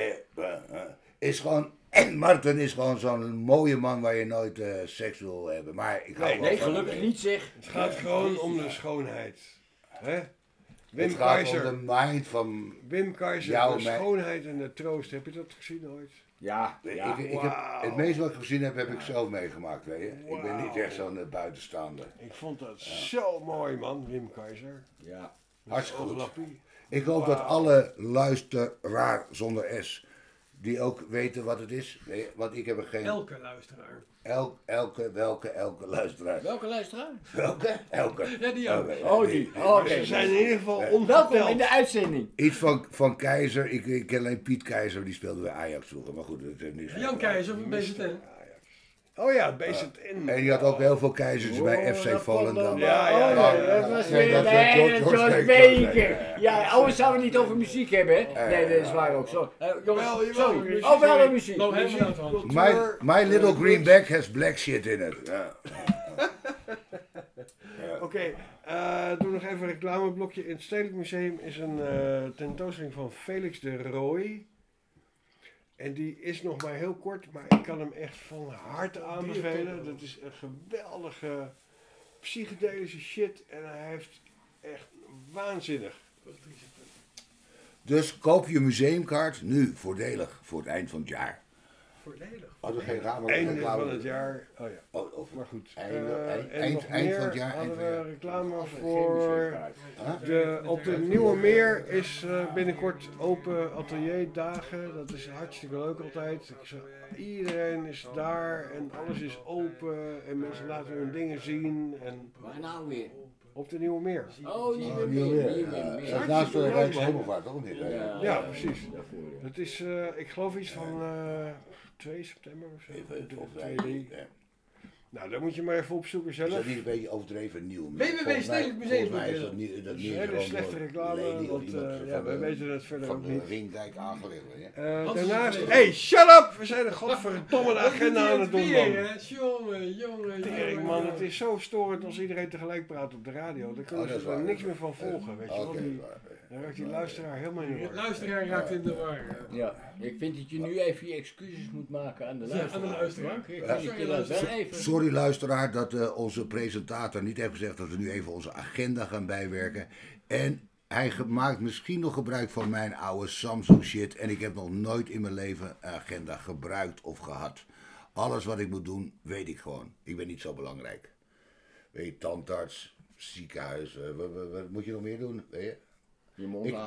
is gewoon... En Marten is gewoon zo'n mooie man waar je nooit seks wil hebben. Maar ik hou wel Nee, van gelukkig hem. niet zeg. Het gaat gewoon om de schoonheid. Hè? Wim Het gaat om Keizer. de mind van... Wim Keizer, Jou, de mij- schoonheid en de troost. Heb je dat gezien ooit? Ja, ja. Ik heb, het meeste wat ik gezien heb, heb ik zelf meegemaakt, weet je. Ik ben niet echt zo'n buitenstaander. Ik vond dat zo mooi, man, Wim Keizer. ja. Hartstikke goed. Lappie. Ik hoop dat alle luisteraar zonder S, die ook weten wat het is. weet je, Want ik heb er geen... Elke luisteraar. Elke luisteraar. Welke luisteraar? Elke. Ja, die ook. Oké. Oh, die. Oké. Ze zijn in ieder geval Welkom ongeteld. in de uitzending. Iets van Keizer. Ik ken alleen Piet Keizer, die speelde bij Ajax vroeger. Maar goed, dat heeft niks Jan Keizer van BZN. Oh ja, BZN. En die had ook heel veel keizers bij FC Volendam. Ja, ja, ja. Oh, dat was Nee, weer dat was George George Baker. Baker. Ja, anders zouden we het niet over muziek hebben, hè? Nee, dat is waar ook. Zo. Jongens, Jawel, sorry. muziek. Oh, wel een muziek. Loop helemaal uit de hand. My little greenback has black shit in it. Ja. Oké, doe nog even een reclameblokje. In het Stedelijk Museum is een tentoonstelling van Felix de Rooij. En die is nog maar heel kort, maar ik kan hem echt van harte aanbevelen. Dat is een geweldige psychedelische shit en hij heeft echt waanzinnig. Dus koop je museumkaart nu voordelig voor het eind van het jaar. Voordelig. Hadden we geen Einde van het jaar. Oh ja, Of maar goed. Einde- En nog eind meer van het jaar, hadden eind van het we jaar. reclame voor op de Nieuwe Meer is binnenkort open atelierdagen. Dat is hartstikke leuk altijd. Iedereen is daar en alles is open en mensen laten hun dingen zien. En Waar nou weer? op de Nieuwe Meer. Oh, hier weer Nieuw meer. weer. Hier weer Dat meer. is naast de Rijkshemelvaart, toch niet? Ja, precies. Dat is, ik geloof iets van 2 september of zo. Even 2, 3. Nou, daar moet je maar even opzoeken Is zelf. dat niet een beetje overdreven nieuw? www.stedelijkmuseum.nl. Volgens mij is dat niet, dat Dat is niet een hele gewoon slechte door reclame, Lely of want iemand ja, van wij de- weten het verder van ook de niet. Ringdijk aangelegd. Hè? Daarnaast, hey, shut up! We zijn de godverdomme de agenda aan het doen, man. Jongen. Tering, man, het is zo storend als iedereen tegelijk praat op de radio. Daar kunnen Oh, dat ze is er waar. niks meer van volgen, weet je wel. Oké, Die- waar. Dan raakt die luisteraar helemaal in de war. Luisteraar raakt in de war. Ja, ik vind dat je nu even je excuses moet maken aan de luisteraar. aan de luisteraar. Ik vind dat je dat wel even... Sorry luisteraar dat onze presentator niet heeft gezegd dat we nu even onze agenda gaan bijwerken. En hij maakt misschien nog gebruik van mijn oude Samsung shit. En ik heb nog nooit in mijn leven een agenda gebruikt of gehad. Alles wat ik moet doen, weet ik gewoon. Ik ben niet zo belangrijk. Weet je, tandarts, ziekenhuis, wat moet je nog meer doen? Weet je? Je mond houden.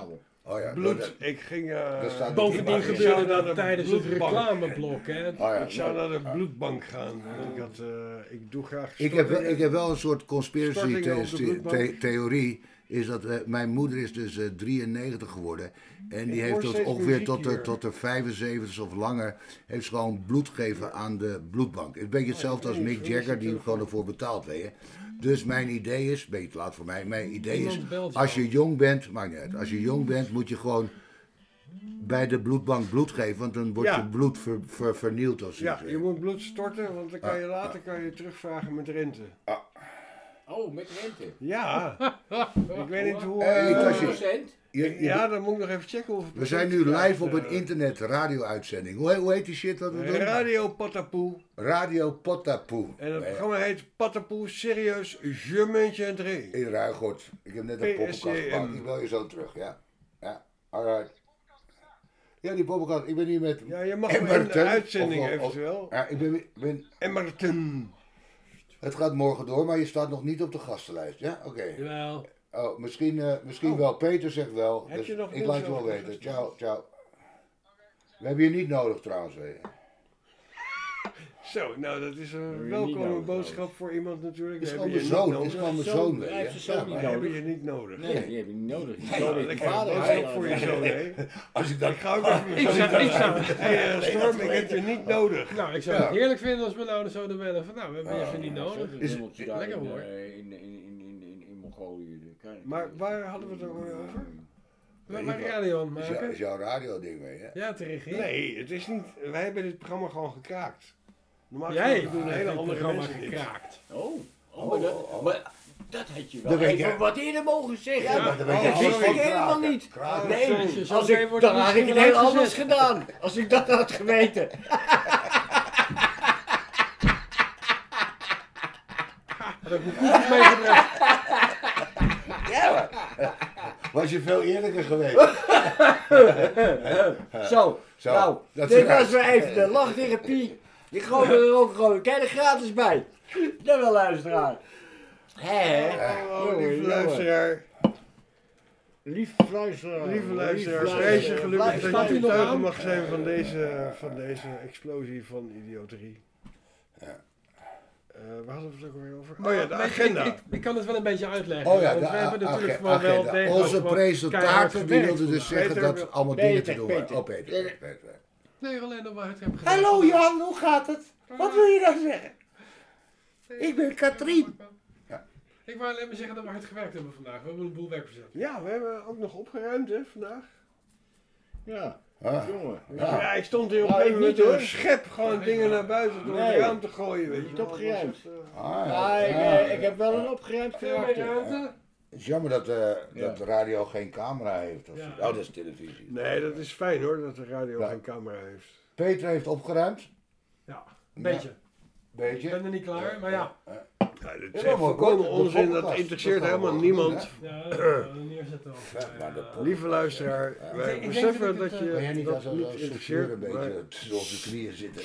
Oh ja, bloed. Ik ging... dat staat Bovendien Ik gebeurde zou naar de dat tijdens het bloedbank. reclameblok, hè. Oh ja, Ik zou naar de bloedbank gaan. Want ik doe graag ik heb wel een soort conspiracy Stortingen op de bloedbank. theorie. Is dat mijn moeder is dus 93 geworden. En die Ik heeft hoor tot steeds ongeveer muziek hier. tot de 75 of langer. Heeft ze gewoon bloed gegeven aan de bloedbank. Het is een beetje hetzelfde als Mick Jagger, die gewoon ervoor betaalt, weet je. Dus mijn idee is, een beetje te laat voor mij. Mijn idee is, Iemand belt als jou. je jong bent, maakt niet uit. Als je jong bent, moet je gewoon bij de bloedbank bloed geven. Want dan wordt Ja. je bloed vernield of Ja, zoiets. je moet bloed storten, want dan kan je later terugvragen met rente. Oh, met rente. Ja, ik weet niet hoe... Hey, Tasje. 1%? ja, dan moet ik nog even checken hoeveel We zijn nu live op een internet radio-uitzending. Hoe heet die shit wat we doen? Radio Patapoe. Radio Potapoe. En het programma heet Patapoe Serieus Je Muntje en Dree. In Ruigoord. Ik heb net een poppenkast PSCM. gemaakt. Ik wil je zo terug, ja. Ja, alright. Ja, die poppenkast. Ik ben hier met Ja, je mag wel in de Emmerton. uitzending Of- eventueel. Ja, ik ben... Emmerton. Het gaat morgen door, maar je staat nog niet op de gastenlijst. Ja, oké. Jawel. Oh, misschien wel. Peter zegt wel. Heb Dus je nog ik laat je nieuws wel over de weten. Ciao, ciao. We hebben je niet nodig trouwens, weet je. Zo, nou dat is een niet welkome nodig, boodschap voor iemand natuurlijk. Is We gewoon hebben mijn je niet zoon. Is nodig. gewoon mijn Zoon, zoon, hij heeft weet zijn je. zoon Ja, niet We maar hebben je niet nodig. Nee, die heb je niet nodig. Die Ja, zoon heeft lekker die vader. boodschap voor je zoon, hè? als ik dat... Ik ga ook even Ik zou, Hey, Storm, ik heb je niet nodig. nou, ik zou het heerlijk vinden als mijn ouders zouden bellen van, nou, we hebben je even niet nodig. Is- lekker, hoor. In Mongolië. Maar waar hadden we het over? We zijn maar radio aan het Is maken. jouw radio-ding, weet je. Ja, te regie. Nee, het is niet. Wij hebben dit programma gewoon gekraakt. Normaal Jij gesproken doen hebt hele het andere programma mensen dit. gekraakt. Maar dat had je wel Dat weet even je. wat eerder mogen zeggen. Ja, maar dan weet je dat alles wist van ik helemaal kraken. niet. Kraken. Nee, Zo als meteen ik, wordt dan het had ik het misschien heel anders uitgezet. gedaan. Als ik dat had geweten. Had ik mijn koffie meegebracht. Ja, maar. Was je veel eerlijker geweest. Zo, Zo, nou, dat dit is was weer eruit. even de lachtherapie. Die gooien we er ook gewoon. Kijk er gratis bij. Dat wel luisteraar. Hè? Oh, lieve luisteraar. Lieve luisteraar. Lieve luisteraar. Prijs je gelukkig dat Staat je u nog getuige aan? mag zijn van deze explosie van idioterie. Ja. Waar hadden we het ook weer over? Oh ja, de Maar agenda. Ik kan het wel een beetje uitleggen. Oh ja, want de we hebben natuurlijk agenda. gewoon wel degelijk Onze gewoon keihard presentator die gewerkt wilde dus vandaag. zeggen Peter dat wil- allemaal Peter, dingen te doen waren. Peter. Oh, Peter. Nee, alleen dat we hard hebben gedaan. Hallo Jan, hoe gaat het? Wat wil je nou zeggen? Ik ben Katrien. Ik wou alleen maar zeggen dat we hard gewerkt hebben vandaag. We hebben een boel werk verzet. Ja, we hebben ook nog opgeruimd hè, vandaag. Ja, Ah. jongen. Ja, ik stond hier op Nou, een ik gegeven moment niet, met hoor. een schep gewoon dingen naar buiten door het Nee. raam te gooien, weet je Niet wel. opgeruimd. Dat was echt, Ah, Ja, ik heb wel een opgeruimd Veel meer karakter. ruimte. Het is jammer dat Ja. de radio geen camera heeft. Of Ja. Oh, dat is televisie. Nee, dat is fijn hoor, dat de radio Ja. geen camera heeft. Peter heeft opgeruimd. Ja, een beetje. Ik Beetje. ben er niet klaar, maar ja. Ja, dit Ja, is echt maar volkomen goed, de onzin, dat podcast, interesseert dat gaan we helemaal wel niemand. doen, Ja, dat gaan we neerzetten ook. Ja, maar de pop- Lieve luisteraar, Ik wij denk beseffen dat dat ik het, je Kan jij niet als dat een niet chauffeur interesseert, een maar beetje tussen onze knieën zitten?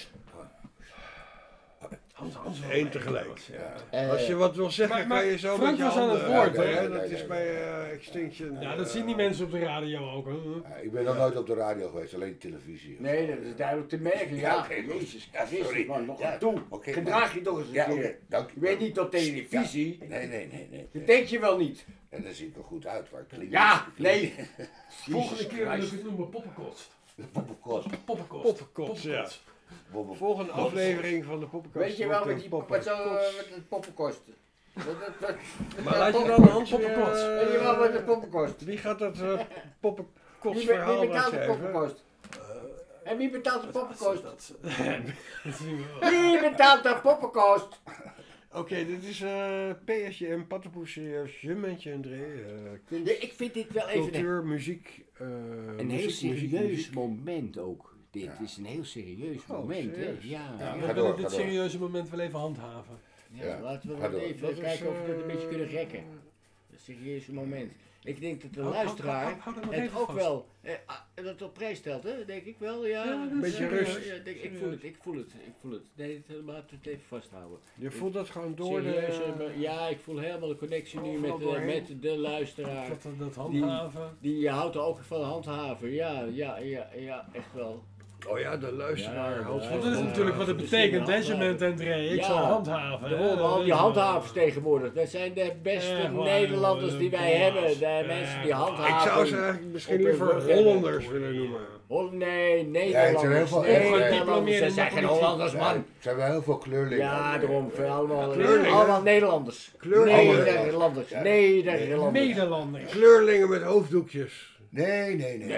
één tegelijk. Ja. Als je wat wil zeggen, Maar kan je zo Frank met je was aan handen... het woord, Ja, hè? dat Ja, is ja, bij Extinction. Ja, dat zien die mensen op de radio ook. Hè? Ja, ik ben nog nooit op de radio geweest, alleen televisie. Nee, dat is duidelijk te merken. Ja, Ja, oké, Jezus ja, sorry. Christus, man. Nog Ja, aan toe. oké, Gedraag je toch eens een Ja, keer. oké, dank je. Je weet niet tot televisie. Ja. Nee. Dat denk je wel niet. En dan zie ik er goed uit, waar ik klink. Ja, nee. Volgende keer wil ik Christ. het noemen poppenkost. De poppenkast. Poppenkost. Poppenkost, ja. Volgende aflevering van de Poppenkast. Weet je wel, wordt met die een wat zo, poppenkast. met het poppenkost. Maar laat je dan Hans weer... Poppenkast. Weet je wel met de poppenkost? Wie gaat dat Wie poppenkast verhaal betaalt de schrijven? poppenkost? En wie betaalt de poppenkost? Dat zien we wel. Wie betaalt de poppenkost? Oké, dit is PSJM, Pattenpoes serieus, Jummetje en Dree. Nee, ik vind dit wel even Cultuur, muziek. een heel serieus moment ook. Dit is een heel serieus moment, hè? serieus. Ja. Ja. We Ga willen door, dit ga door. serieuze moment wel even handhaven. Ja, Ja, laten we ga dat door. even Dat is, kijken of we dat een beetje kunnen rekken. Een serieuze moment. Ik denk dat de Hou- luisteraar hou dat nog het even ook vast. wel dat op prijs stelt, hè? Denk ik wel, ja. Ja, Een beetje rust. Ik voel het. Nee, laten we het even vasthouden. Je voelt dat gewoon door Serieus, de... ja, ik voel helemaal de connectie nu overal doorheen. met de luisteraar. Dat handhaven. Die houdt er ook van handhaven, ja, echt wel. Oh ja, de luisteraar Ja, houdt ja, Want van... dat is natuurlijk wat het dus betekent, die hè, Cement en Dre. Ik Ja, zal handhaven. hè. Daarom, al die handhavers tegenwoordig, dat zijn de beste gewoon, Nederlanders die wij hebben. De ja, mensen die handhaven. Ik zou ze eigenlijk misschien op hun liever rug Hollanders hebben. willen noemen. Nee, Ja, Nederlanders. het zijn heel veel- Nederlanders, ze zijn geen politie. Hollanders, man. Er zijn wel heel veel kleurlingen. Ja, daarom, voor allemaal, Kleurlingen. allemaal Nederlanders. Kleurlingen. Nederlanders. Ja. Nederlanders. Nederlanders. Kleurlingen met hoofddoekjes. Nee.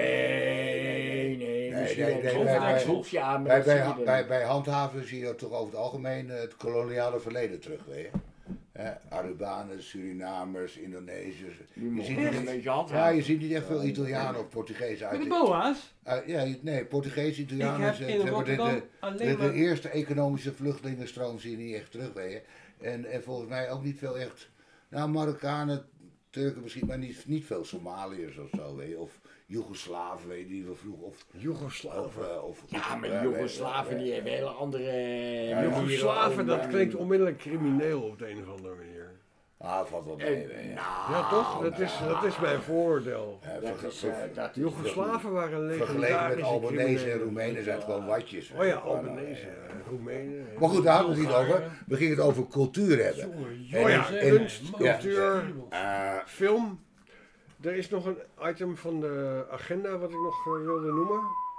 Misschien nee, een nee, Zondags nee. hoekje aan, maar dat zie je er niet. Bij handhaven zie je toch over het algemeen het koloniale verleden terug, weet je. Arubanen, Surinamers, Indonesiërs. Je ziet niet Een echt- beetje Ja, handhaven. je ziet niet echt veel Italianen of Portugezen Met de uit. boa's. Nee, Portugees, Ik Italianen. heb Ze in hebben Rotterdam alleen de maar... eerste economische vluchtelingenstroom zie je niet echt terug, weet je. En volgens mij ook niet veel echt. Nou, Marokkanen, Turken misschien, maar niet veel Somaliërs of zo, weet je. Of Joegoslaven, weet je, die we vroegen. Of Joegoslaven. Ja, maar de Joegoslaven die hebben hele andere manieren Joegoslaven, om- dat klinkt onmiddellijk crimineel op de een of andere manier. Ah, valt wel mee, weet je. Ja, toch? Dat is mijn vooroordeel. dat is Joegoslaven waren Vergeleken met legendarische Albanese en criminelen. Roemenen zijn het gewoon watjes. Oh ja, Gewoon, Albanese, Roemenen. Maar goed, daar hadden we het niet over. We gingen het over cultuur hebben. Oh ja, en- kunst, cultuur, Eh, film. Er is nog een item van de agenda wat ik nog wilde noemen.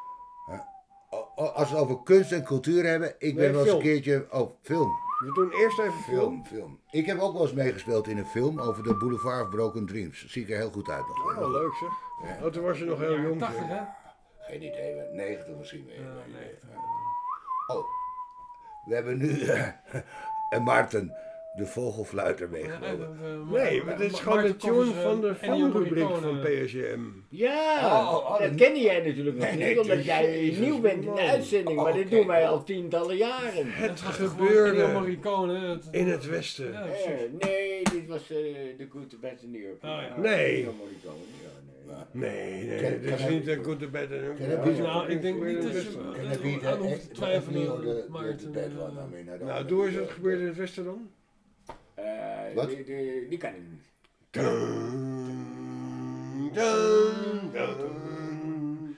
Als we het over kunst en cultuur hebben, ik ben Nee, wel eens een film. keertje... Oh, film. We doen eerst even film. Film. Ik heb ook wel eens meegespeeld in een film over de Boulevard of Broken Dreams. Dat zie ik er heel goed uit nog. Oh, leuk zeg. Oh, toen was je nog heel Jaren jong. 80, zeg. hè? Geen idee, 90 misschien. Weet je. nee. Oh, we hebben nu Maarten, de vogelfluiter, Ja, meegenomen. Nee, maar dit is gewoon de tune van de filmrubriek van PSM. Ja, dat ken jij natuurlijk nog niet, omdat jij nieuw bent in de uitzending, maar dit doen wij al tientallen jaren. Het gebeurde. gebeurde Morricone. in het Westen. Ja, precies. Nee, dit was de Good, the Bad and the Ugly. Oh, ja. Nee. Morricone, ja, Nee, Ken- dit is ken- niet een good, the bad and ken- ugly. Nou, ik denk niet dat je Can I be aan hoeft te the twijfelen, the Maarten. bad one? I mean, I don't Nou, know. doe eens wat gebeurde in het Westen dan. Wat? Die kan ik niet. Dun, dun, dun.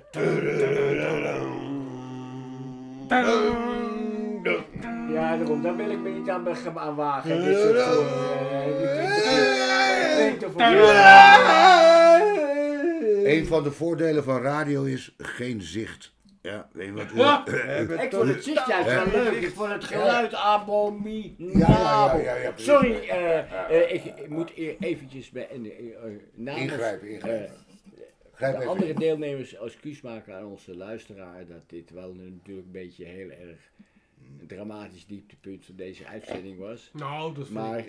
Dun, dun. Ja, daarom, daar wil ik me niet aan wagen. Dit soort Een van de voordelen van radio is geen zicht. Ja, weet je wat? Ik vond het zicht juist wel leuk. Ik vond het geluid abominabel. Ja, precies. Sorry, ik moet eventjes namens Ingrijpen. Grijp de even andere in. deelnemers excuus maken aan onze luisteraar dat dit wel natuurlijk een beetje heel erg een dramatisch dieptepunt van deze uitzending was. Nou, dat vind Maar ik.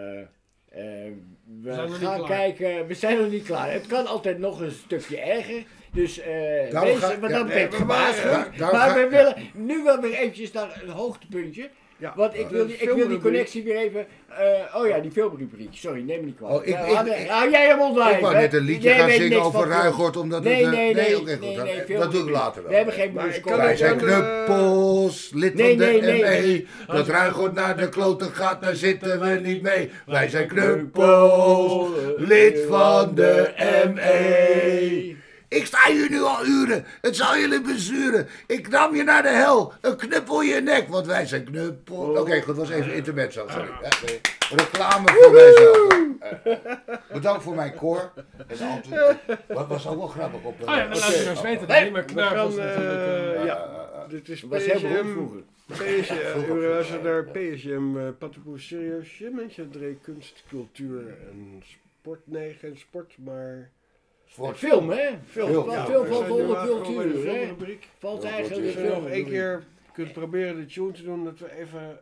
we zijn nog niet gaan klaar. kijken, we zijn nog niet klaar. Het kan altijd nog een stukje erger. Dus Daarom wees ga- wat ja, dat betreft nee, gewaarschuwd. daarom Maar ga- we willen nu wel weer eventjes naar een hoogtepuntje. Ja, Want ik wil die filmrubriek. connectie weer even... oh ja, die filmrubriek. Sorry, neem me niet kwalijk. Oh, ik- Hou jij hem onder. Ik wou net een liedje gaan zingen over Ruigort, omdat het... Nee, oké, goed. nee, Dat doe ik later wel. We hebben geen Maar ik musical. kan Wij het zijn wel, knuppels, lid Nee, van de nee. ME. Dat Ruigort naar de kloten gaat, daar zitten we niet mee. Wij zijn knuppels, lid van de ME. Ik sta hier nu al uren, het zal jullie bezuren. Ik nam je naar de hel, een knuppel in je nek, want wij zijn knuppels. Oké, goed, was even intermezzo, sorry. Reclame voor mijzelf. Bedankt voor mijn koor. En de antwoord, wat was ook wel grappig op. Oh ja, dan laten we eens weten dat niet meer We knuffels gaan, natuurlijk. dit is Dat was heel beroemd PSM. vroeger. PSM, u luistert naar PSM, Pattenpoe Serieus. Je mensen Dre, kunst, cultuur en sport. Nee, geen sport, maar Film, hè? Film, Ja, ja. veel we van zijn nu volle aangekomen bij de cultuur, hè? filmrubriek. Valt Ja, eigenlijk Als in je film. nog één keer kunt proberen de tune te doen, dat we even...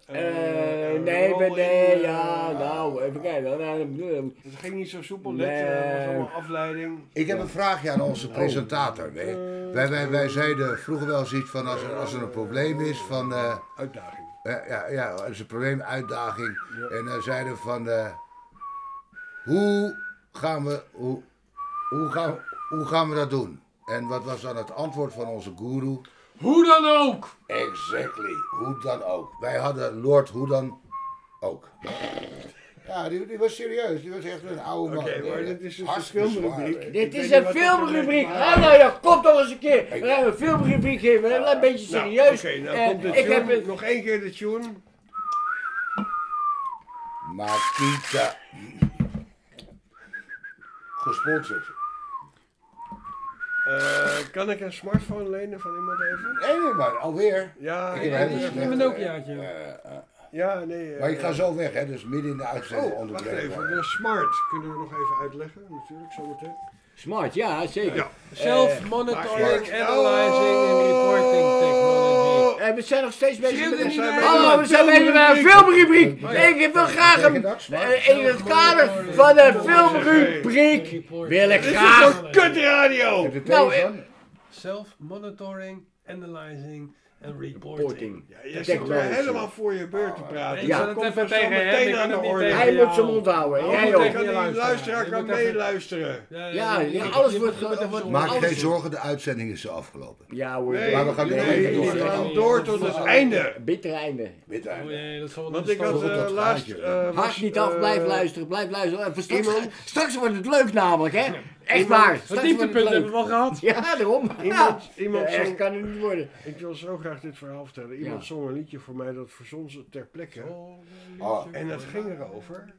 Even kijken. Het ging niet zo soepel, Nee. net, was allemaal afleiding. Ik heb een vraagje aan onze presentator. Weet je. Wij zeiden vroeger wel eens iets van als er een probleem is van... Uitdaging. als er een probleem, uitdaging. En dan zeiden we van... hoe hoe gaan we dat doen? En wat was dan het antwoord van onze guru? Hoe dan ook! Exactly, hoe dan ook. Wij hadden Lord Hoe dan ook. Ja, die was serieus. Die was echt een oude man. Oké, maar dit is dus een Hartstikke filmrubriek. zwaar, hè. Dit Ik is weet een niet wat dat filmrubriek. ermee te maken Nou, ja, kom toch eens een keer. We hebben een filmrubriek geven. Een beetje Nou, serieus. Oké, nou komt de ik heb tune. het. Nog één keer de tune. Makita. Gesponsord. Kan ik een smartphone lenen van iemand even? Nee, maar alweer. Ja, Ik heb ja, een hele Ik slechte- heb een Nokiaatje. ja, nee. Maar ik ga zo weg, hè, dus midden in de uitzending Oh, wacht onderbreken. even. De smart kunnen we nog even uitleggen, natuurlijk, zometeen. Smart, ja, zeker. Ja. Self-monitoring, maar- analyzing en reporting technology. We zijn nog steeds bezig Schreeuw met er een... niet zijn bij. Hallo, we zijn bezig met een filmrubriek. Oh, ja. Ik wil graag Betekent dat smart? in het kader van de filmrubriek wil ik Dit is graag... toch kutradio! Heb je Nou, telefoon? Self-monitoring, analyzing en reporting. Reporting. Ja, je zit Technology. er helemaal voor je beurt te praten. Ik Ja. zet het Komt even er zo tegen hem, meteen ik kan aan de het niet orde. tegen Hij jou. moet zijn mond houden. Oh, Jij moet ook. tegen Kan die luisteren. luisteraar Je kan moet even- meeluisteren. Ja, je alles moet- wordt je moet ge- even- Maak alles geen zorgen, de uitzending is zo afgelopen. Ja hoor. Nee, Maar we gaan nog nee, even door. we gaan door tot het einde. Bitter einde. Bitter. Oh jee, dat zal wel Want niet ik had staan. dat laatst... gaatje. Haak niet af, blijf luisteren, blijf luisteren. Even straks, Iemand- straks wordt het leuk namelijk, hè? Echt Iemand- waar. Het Straks dieptepunt wordt het hebben leuk. we al gehad. Ja, daarom. Iemand Ja, echt zong- kan het niet worden. Ik wil zo graag dit verhaal vertellen. Iemand Ja. zong een liedje voor mij dat verzon ze ter plekke. Oh. En dat ging erover.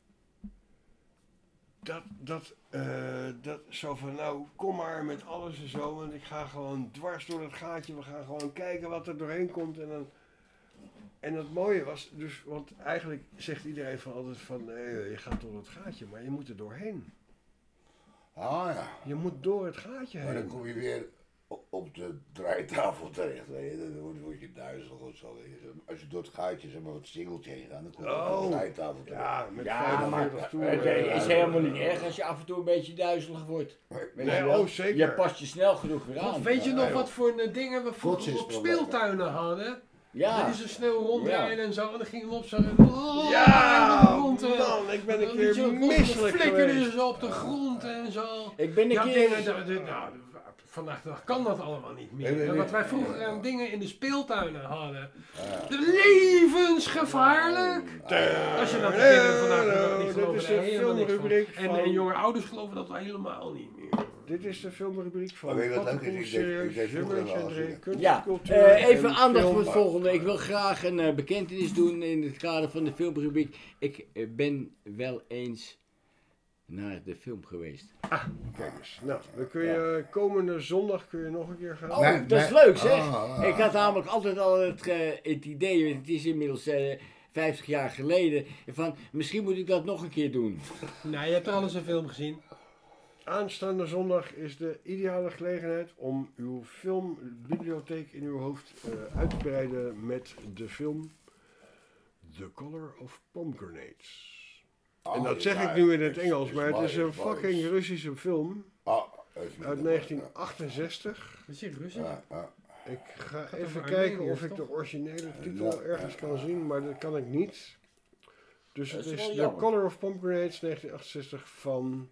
Dat zo van, nou, kom maar met alles en zo. Want ik ga gewoon dwars door dat gaatje. We gaan gewoon kijken wat er doorheen komt. En het mooie was, dus, want eigenlijk zegt iedereen van altijd van, je gaat door het gaatje. Maar je moet er doorheen. Ah ja. Je moet door het gaatje Maar dan heen. kom je weer op de draaitafel terecht. Weet je. Dan word je duizelig of zo. Weet je. Als je door het gaatje zeg maar wat singeltje heen gaat, dan kom je op de draaitafel terecht. Ja, met Ja, 45 maar toeren. het is helemaal niet erg als je af en toe een beetje duizelig wordt. Weet Nee, je wel? oh, zeker. Je past je snel genoeg weer aan. Want weet je nog wat voor dingen we Kotsen vroeger is op wel lekker. speeltuinen hadden? Ja. Die zo snel rondrijden en zo. En dan gingen we op zo'n... Ja, rond, man, ik ben een dan keer liet je ook misselijk flikkerde geweest. je zo op de grond en zo. Ik ben een Ja, keer... dingen, nou, vandaag de dag kan dat allemaal niet meer. Nee. Wat wij vroeger aan dingen in de speeltuinen hadden. Levensgevaarlijk! Als je dat kinderen vandaag de dag niet dit geloven, is daar de helemaal niks van. filmrubriek En van... jonge ouders geloven dat helemaal niet meer. Dit is de filmrubriek van Maar weet je wat leuk is? Pattenkool, Ik deed Serieus, vroeger Jummertje wel en als Dree, ik- kunst, Ja, cultuur even en aandacht film. voor het volgende. Ik wil graag een bekentenis doen in het kader van de filmrubriek. Ik ben wel eens naar de film geweest. Kijk eens. Nou, dan kun je komende zondag kun je nog een keer gaan. Oh, Nee, dat is nee. leuk zeg. Ah. Ik had namelijk altijd al het idee, het is inmiddels 50 jaar geleden, van misschien moet ik dat nog een keer doen. Nou, je hebt er al eens een film gezien. Aanstaande zondag is de ideale gelegenheid om uw filmbibliotheek in uw hoofd uit te breiden met de film The Color of Pomegranates. En dat zeg ik nu in het Engels, maar het is een fucking Russische film uit 1968. Dat is hier Russisch. Ik ga over even Armenië, kijken of ik de toch? originele titel ergens kan zien, maar dat kan ik niet. Dus Dat het is is wel The jammer. Color of Pomegranates 1968 van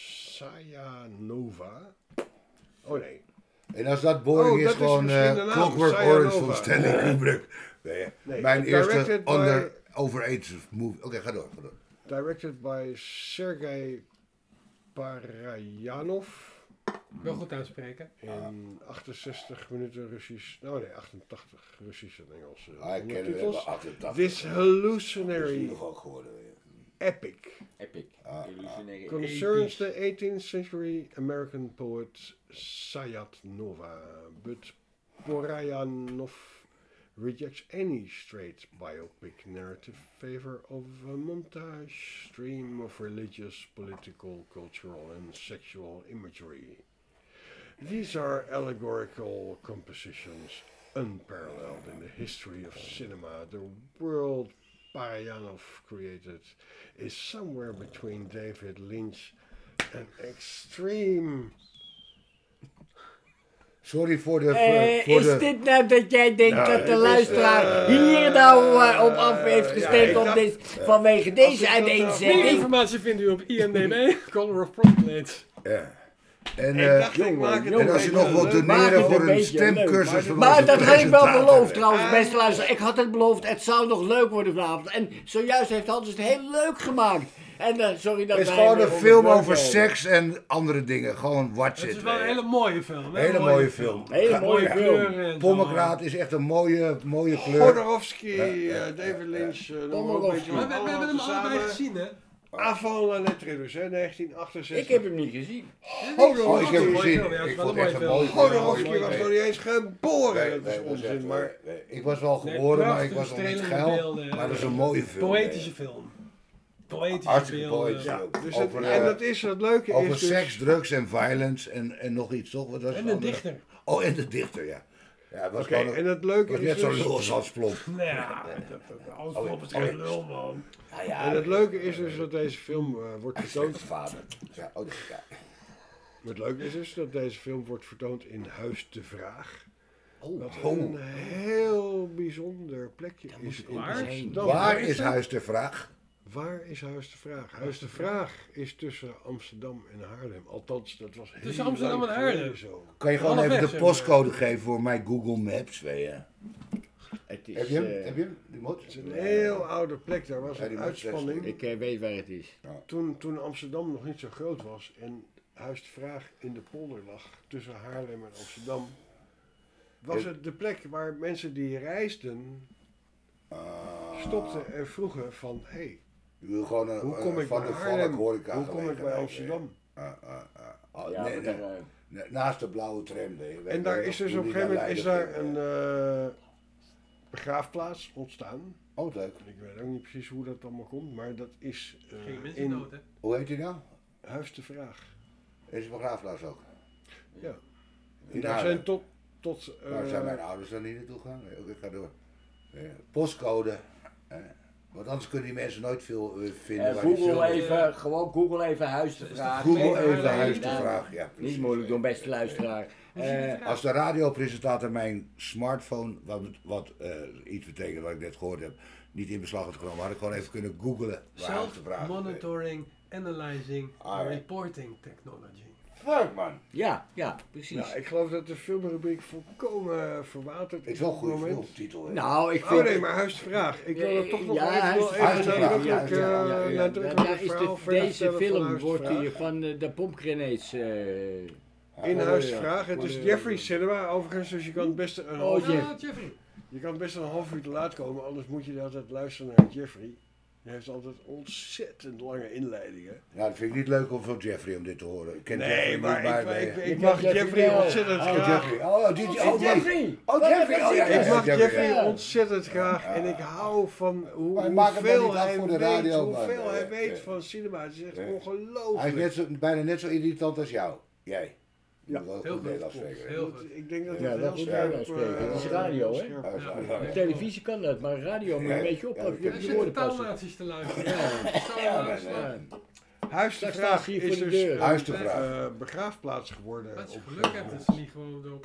Sayanova. Oh nee. En als dat boring Oh, is, dat is gewoon misschien de naam, Clockwork Sayanova. Orange van Stanley Kubrick. Nee, Mijn directed eerste by- overage movie. Oké, ga door. Directed by Sergei Parajanov. Wel goed uitspreken. In 68 minuten Russisch. Nou nee, 88 Russisch en Engels. Ik ken het ondertitels. wel 88. This is hallucinary nog ook geworden. epic Epic. Illusionary. concerns the 18th century American poet Sayanova, but Parajanov rejects any straight biopic narrative in favor of a montage stream of religious, political, cultural and sexual imagery. These are allegorical compositions unparalleled in the history of cinema. The world Parajanov created is somewhere between David Lynch and extreme Sorry voor de... Is dit nou dat jij denkt dat de luisteraar hier nou op af heeft gestemd vanwege deze Meer uiteenzetting? informatie vindt u op IMDb, Color of Proplates. Ja. En, Ik dacht, ik maak het en als je nog wilt Maak het doneren een voor een beetje stemcursus leuk. van Maar onze dat had ik wel presentator. beloofd trouwens, beste luisteraar. Ik had het beloofd, het zou nog leuk worden vanavond. En zojuist heeft Hans het heel leuk gemaakt. En sorry dat Het is wij gewoon weer een film onderbroken over hebben. seks en andere dingen. Gewoon watch Het it. is wel een hele mooie film. Hè? Hele mooie film. Hele mooie film. kleuren en zo. Pommegraat is echt een mooie kleur. Jodorowsky, David Lynch, Pommerovski. Maar we hebben hem allebei gezien, hè? Avant la lettre dus, hè, 1968. Ik heb hem niet gezien. Oh, ik heb hem Mooie gezien. film, ja, het is Ik wel vond een het echt een mooie mooie film. film. Jodorowsky was nog niet eens geboren. Nee, Dat is nee, onzin, echt- maar... nee. Ik was wel Nee, geboren, maar ik prachtige was nog niet strelende geil. beelden. Maar dat is een mooie film. Poëtische film. Poëtische Hartstikke beelden. poëtisch. Ja, ook. dus Over, en dat is het leuke over is dus... seks, drugs en violence en nog iets, toch? Wat was En het de andere? dichter. Oh, en de dichter, ja. Ja, het was, Oké, gewoon een- en het leuke was is net zo dus... lul als Hans Plomp. Nou ja, alles klopt, het is geen lul, man. En het leuke is dus dat deze film wordt vertoond... Vader. Ja, oh, ja. Het leuke is dus dat deze film wordt vertoond in Huis de Vraag. Wat Oh. een heel bijzonder plekje is in waar? Amsterdam. Waar is Huis de Vraag? Waar is Huis de Vraag? Huis de Vraag is tussen Amsterdam en Haarlem. Althans, dat was heel Tussen Amsterdam lang en Haarlem? geleden zo. Kan je gewoon Halfweg, even de zeg maar. postcode geven voor mijn Google Maps, weet je? Het is, Heb je hem? Heb je hem? Die moet? Het is een heel oude plek. Daar was Ja, die een moet uitspanning. Ik weet waar het is. Toen Amsterdam nog niet zo groot was en Huis de Vraag in de polder lag tussen Haarlem en Amsterdam, was het de plek waar mensen die reisden stopten en vroegen van, hé, Je wil gewoon een hoe kom ik van bij de valk Haarlem? horeca Hoe kom ik bij gelegenheid, Amsterdam? Oh, Ja, nee, maar nee. daar, Naast de blauwe tram. weet je. En daar Weet is je dus nog op een hoe die gegeven moment is naar daar Leiden een begraafplaats ontstaan. Oh, leuk. Ik weet ook niet precies hoe dat allemaal komt, maar dat is Geen mensen in dood, hè? Hoe heet die nou? Huis de Vraag. Is een begraafplaats ook. Ja. En In daar Haarlem. zijn tot Waar zijn mijn ouders dan niet naartoe gegaan? Nee, oké, ik ga door. Postcode. Want anders kunnen die mensen nooit veel vinden. waar die Google zullen. even, gewoon Google even Huis te vragen. Google even Haarlem. Huis de Vraag. Ja, precies. Niet moeilijk doen, beste luisteraar. Als de radiopresentator mijn smartphone, wat iets betekent wat ik net gehoord heb, niet in beslag had genomen, had ik gewoon even kunnen googlen waar Huis de Vraag is. Self-monitoring, analyzing, Ah, ja. reporting technology. Fuck man. Ja, precies. Ja, ik geloof dat de filmrubriek volkomen verwaterd Het is wel een op dit goede moment. filmtitel. hè. Nou, ik Oh vind... nee, maar Huis de Vraag. Ik wil er toch nog Ja, even, Huis de Vraag. nadrukkelijk, Ja. nadrukkelijk Daar het is verhaal verder deze vertellen van film Huis de wordt Vraag. hier van de Pomgrenades. In Huis de ja. Vraag. Het is Jeffrey Cinema overigens, dus je kan best een half Jeff. Ah, Jeffrey. je kan best een half uur te laat komen, anders moet je de hele tijd luisteren naar Jeffrey. Hij heeft altijd ontzettend lange inleidingen. Ja, dat vind ik niet leuk om van Jeffrey om dit te horen. Ik ken Nee, Jeffrey maar niet, ik Je mag kent Jeffrey Jeffrey wel. ontzettend Oh, graag. Jeffrey. Oh, die, oh, nee. Jeffrey! Oh, Jeffrey. Oh, ja, ja, Ik mag Jeffrey Ja. ontzettend graag en ik hou van Maar maak hem maar hoeveel niet af hij voor de weet, radio, man. hoeveel hij Ja, weet ja. van cinema. Het is echt Ja. Hij is ongelooflijk. bijna net zo irritant als jou. Jij. Ja, Heel heel goed goed. Nederlands spreken. Heel goed. Ik denk dat Ja, het wel heel goed scherp Nederlands spreken. Het is radio, hè? scherp- Ja. Op televisie kan dat, maar radio moet je een beetje oppassen. Je Er hebt je zitten woorden passen. taalnaties te luisteren. Huis de Straks Vraag staat hij is voor de dus deur. Huis de Vraag. begraafplaats geworden. Dat je op- geluk hebt dat ze niet gewoon zo...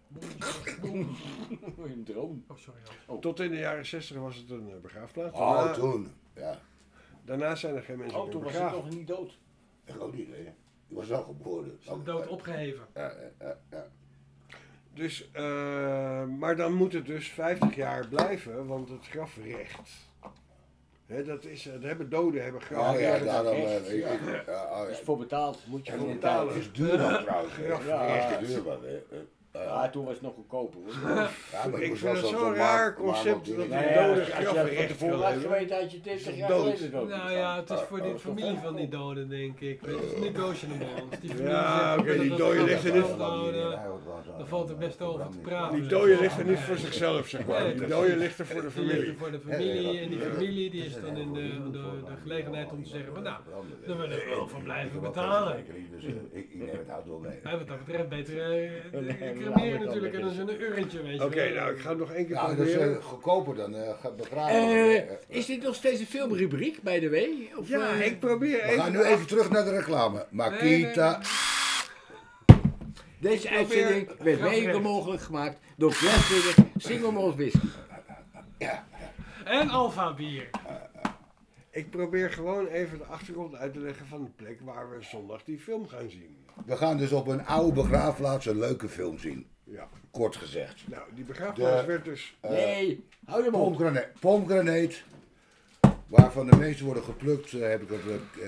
Een droom. Oh, sorry. Hans. Tot in de jaren 60 was het een begraafplaats. Oh, Daarna, toen. Ja. daarna zijn er geen mensen Oh, meer toen was ik begraven. nog niet dood. Ik ook niet, hè. Die was wel geboren. Is de dood opgeheven. Ja. Dus, maar dan moet het dus 50 jaar blijven, want het grafrecht. Hè, dat hebben doden hebben Oh grafrecht. ja, daarom. echt, Oh ja. Is voor betaald. Moet je En voor het betalen. is duur dan trouwens. hè. Ja. Echt duur man. hè. Ja, toen was het nog goedkoper. Hoor. Ja, maar Ik moest vind wel het zo'n zo'n raar concept dat ding. die Nou ja, doden als je dat van grafrecht tevoren wil had hebben. geweten, had je 30 jaar dood. geleden dood. Nou ja, het is voor de dat familie toch van die doden, denk ik. Het is negotiable. Als die familie Ja, zegt, oké, dat die dat dode gaat ligt er niet- vasthouden, dan valt er best over te praten. Die dode ligt er niet voor zichzelf, zeg maar. Nee, Die precies. dode ligt er voor de Die ligt er familie. voor de familie en die familie die is dan in de gelegenheid om te zeggen van nou, dan wil ik wel van blijven betalen. Dus ik neem het hout door mee. Ja, wat dat betreft beter cremeren natuurlijk en dan is een urntje, weet je Oké, wel. nou, ik ga het nog één keer Ja, dat is proberen. goedkoper dan gaat begraven. Is dit nog steeds een filmrubriek, by the way? Of, Ja, ik probeer We gaan nu even... even terug naar de reclame. Makita. Deze uitzending werd mede grafrecht. mogelijk gemaakt door Glenfiddich Single Malt Whisky. Ja. En Alfa bier. Ik probeer gewoon even de achtergrond uit te leggen van de plek waar we zondag die film gaan zien. We gaan dus op een oude begraafplaats een leuke film zien. Ja. Kort gezegd. Nou, die begraafplaats De- werd dus... Nee, hou je mond. Pomgranate. Waarvan de meeste worden geplukt, heb ik op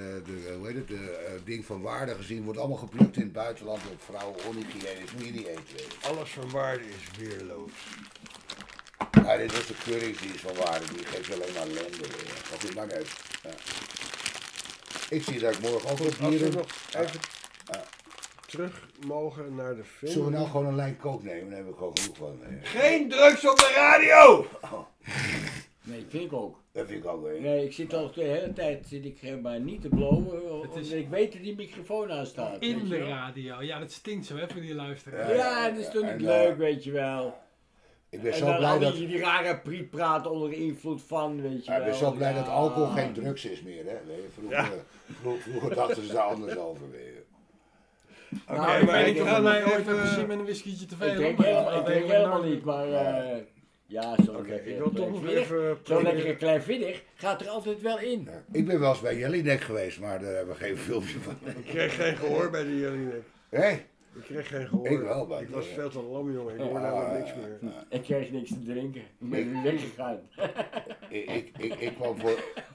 ding van waarde gezien, wordt allemaal geplukt in het buitenland op vrouwen onhygiënisch, moet je niet eten. Alles van waarde is weerloos. Ja, dit was de Keurings die is van waarde, die geeft alleen maar ellende. Of dit maakt uit. Ja. Ik zie dat ik morgen ook op Als we hier. nog even terug mogen naar de film. Zullen we nou gewoon een lijn kook nemen? Daar hebben we gewoon genoeg van. Geen drugs op de radio! Nee, vind ik ook. Dat vind ik ook wel. Nee, ik zit al de hele tijd maar niet te blowen. Het is- Ik weet dat die microfoon aanstaat. weet In je de wel. radio. Ja, dat stinkt zo hè, voor die luisteraar. Ja, dat is toch niet En, leuk, weet je wel. Ik ben En zo dan blij al dat... die rare prietpraat onder de invloed van, weet je Ik wel. ben zo blij dat Ja. alcohol geen drugs is meer. Hè? Weet je, vroeger dachten ze daar anders over. Weet je. Oké, Nou, ik maar weet ik niet ga of nou ooit heb even... gezien met een whiskietje te veel. Ik denk maar helemaal, dat ik denk weet ik helemaal nou niet, maar ja, zo'n Oké, lekkere ik wil toch nog kleinviddig- even... Zo'n lekkere kleinviddig gaat er altijd wel in. Ja. Ik ben wel eens bij Jellinek geweest, maar daar hebben we geen filmpje van. Ik kreeg geen gehoor bij die Jellinek. Hé? Ik kreeg geen gehoor. Ik wel, bij Ik die, was ja. veel te lam, jongen. Ik hoorde helemaal niks meer. Ik kreeg niks te drinken. Ik ben weggegaan. Ik kwam voor...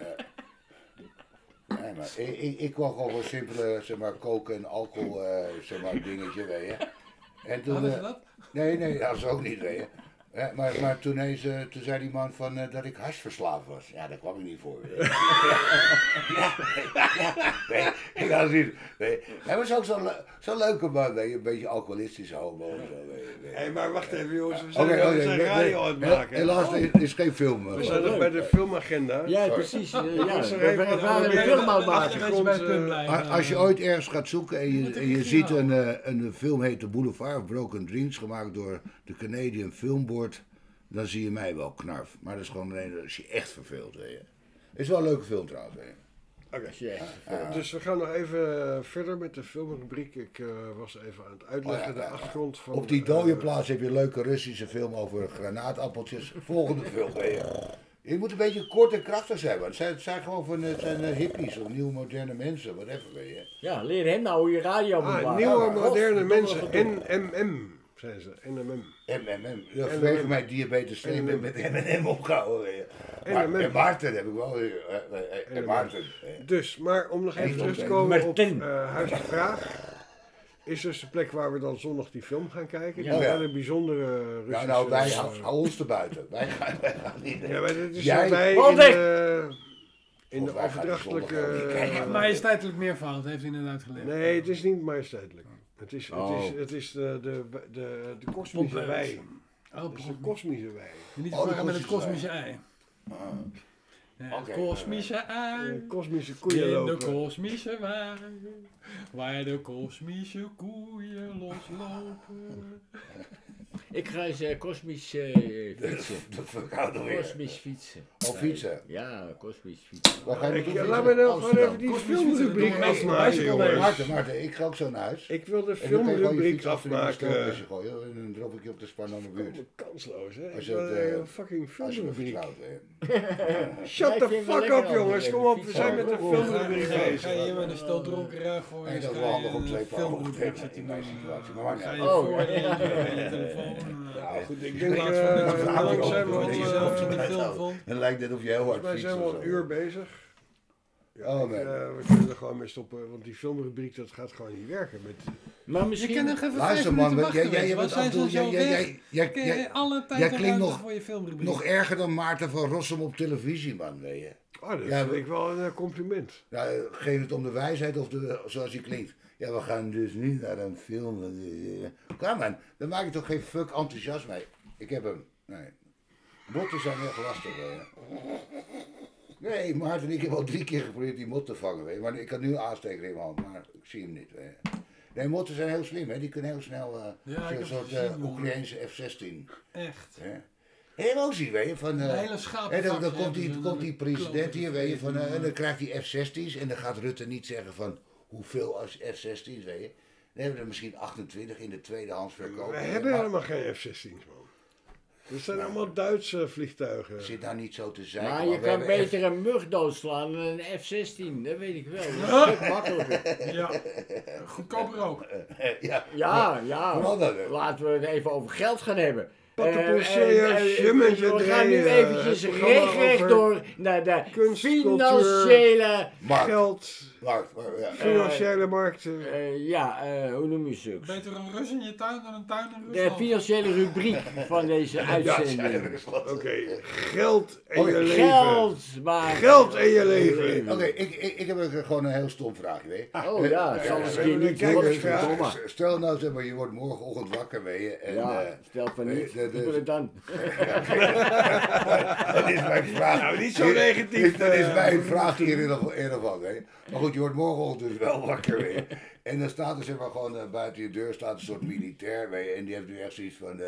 nee, maar ik kwam gewoon voor simpele, zeg maar, koken en alcohol, zeg maar, dingetje, weet je. En toen... Hadden ze dat? Nee, dat is ook niet, weet je. Ja, maar toen zei die man van, dat ik hashverslaafd was. Ja, daar kwam ik niet voor. Weet je. Nee, ik had het niet. Nee. Hij was ook zo'n leuke man, weet je. Een beetje alcoholistische homo en zo, weet je. Hé, maar wacht even, jongens. We Oké, zijn radio aan het maken. Helaas, er is geen film. We zijn nog bij de filmagenda. Ja, precies. Ja, was er we even- waren een we film aan het Laten maken. we bij het punt blijven. Als je ooit ergens gaat zoeken en Moet je ik ziet zien een film heet The Boulevard of Broken Dreams, gemaakt door de Canadian Film Board, dan zie je mij wel knarf. Maar dat is gewoon alleen als je echt verveelt, weet je. Is wel een leuke film trouwens, weet je. Oké. Dus we gaan nog even verder met de filmrubriek. Ik was even aan het uitleggen de achtergrond van... Op die dode plaats heb je een leuke Russische film over granaatappeltjes. Volgende film, weet je. Je moet een beetje kort en krachtig zijn, want het zijn gewoon het zijn hippies of nieuwe moderne mensen, whatever, weet je. Ja, leer hem nou hoe je radio moet maken. nieuwe Ja, moderne godverdomme, mensen. gedoe. NMM zijn ze. NMM. MMM. Ja, vanwege mijn diabetes C ben ik met M&M opgehouden, weet je. Maar, M&M. en Maarten heb ik wel. En Maarten. Dus, maar om nog even En terug te komen op Martin. Huis de Vraag. Is dus de plek waar we dan zondag die film gaan kijken. Die Oh ja. wel een bijzondere Russische... Nou, wij hou ons erbuiten. Wij gaan niet. Ja, maar dit is Jij- wij Wat in de Of wij gaan overdrachtelijke... zondag wel niet kijken. Majesteitelijk meervoud, heeft hij net uitgelegd. Nee, het is niet majesteitelijk. Oh. Het is de kosmische Pompeus. wij. Oh, Het is de kosmische wij. niet Oh, te de verwarren met het kosmische kosmische ei. Ja, Oké. het kosmische ei. De kosmische In koeien de lopen. kosmische wei. Waar de kosmische koeien loslopen. Ik ga eens kosmisch fietsen. Dat verkouden weer. Kosmisch fietsen. Of fietsen. Ja, kosmisch fietsen. Wat ga je doen? Laat me nou gewoon Amsterdam. even die Kosmisch filmrubriek fietsen, doe maar afmaken, even jongens. Maarten, ik ga ook zo naar huis. Ik wil de En dan kan je gewoon je filmrubriek fiets achter in de afmaken. stoelkastje gooien. En dan drop ik je op de Spaname buurt. Kansloos, hè? Als Ik je wil het, een fucking Als je me filmrubriek. vertrouwt, hè. Shut Ja, the ik vind het wel fuck lekker up, jongens. altijd Kom op, we fietsen. zijn met de filmrubriek Ga bezig. je met een stel dronken ruig voor En je dat is wel handig om twee filmrubriek in zitten mijn doen. situatie. Maar maakt Ga niet je uit. Oh, voor ja. je telefoon. Nou goed, ik In denk plaats van dat je hoe lang zijn we al? dat je zelf in de film vond. Het lijkt net of je heel hard Volgens mij fietst zijn we of al een zo. uur bezig. Ja, Oh, man. we kunnen er gewoon mee stoppen, want die filmrubriek dat gaat gewoon niet werken. Met... Maar Je misschien... kan nog even 5 Luister minuten man, wachten. jij Wat bent af zijn en toe... ze zo weg? Kun je Jij alle tijd jij en klinkt ruimte nog- voor je filmrubriek? nog erger dan Maarten van Rossum op televisie, man, weet je. Oh, dat Ja, vind ik wel een compliment. Nou, geef het om de wijsheid of zoals hij klinkt. Ja, we gaan dus niet naar een film. Kom man, dan maak je toch geen fuck enthousiast mee. Ik heb hem. Nee. Motten zijn echt lastig, weet je. Nee, Maarten en ik hebben al 3 keer geprobeerd die mot te vangen, weet je. Maar ik had nu een aansteker in mijn hand, maar ik zie hem niet, weet je. Nee, motten zijn heel slim, hè. Die kunnen heel snel Ja, ik heb zo'n soort het gezien, jongen. Oekraïnse F-16. Echt. Hè. Helemaal zien, weet je. Van, Een hele schaap. en dan komt die president hier, weet je, van, en dan krijgt hij F-16's en dan gaat Rutte niet zeggen van hoeveel als F-16's, weet je. Dan hebben we er misschien 28 in de tweedehands verkoop. We hebben helemaal geen F-16's, man. Het zijn allemaal Duitse vliegtuigen. Zit nou niet zo te zeiken. Maar man. je We kan hebben beter een mug doodslaan dan een F-16, dat weet ik wel. Dat is een stuk makkelijker. Ja, goedkoper ook. Ja, Ja, Vooral dat, laten we het even over geld gaan hebben. We We gaan nu eventjes recht door naar de kunst, financiële... Geld, financiële markten. Hoe noem je zulks? Beter een Rus in je tuin dan een tuin in De Rusland. financiële rubriek van deze uitzending. Oké, geld en je leven. Geld, maar... Geld en je leven. Oké, ik heb gewoon een heel stom vraagje, weet je. Oh ja, het zal eens een keer niet kijk, worden. vraag. Verdomme. Stel nou, zeg maar, je wordt morgenochtend wakker, weet je. En, Ja, stel van niet. de- Doe het dan. dat is mijn vraag. Nou, niet zo negatief. Dat is mijn vraag hier in ieder geval, weet je. Maar goed, je wordt morgenochtend dus wel wakker, weet je. En dan staat er, zeg maar, gewoon buiten je deur staat een soort militair, weet je. En die heeft nu echt zoiets van,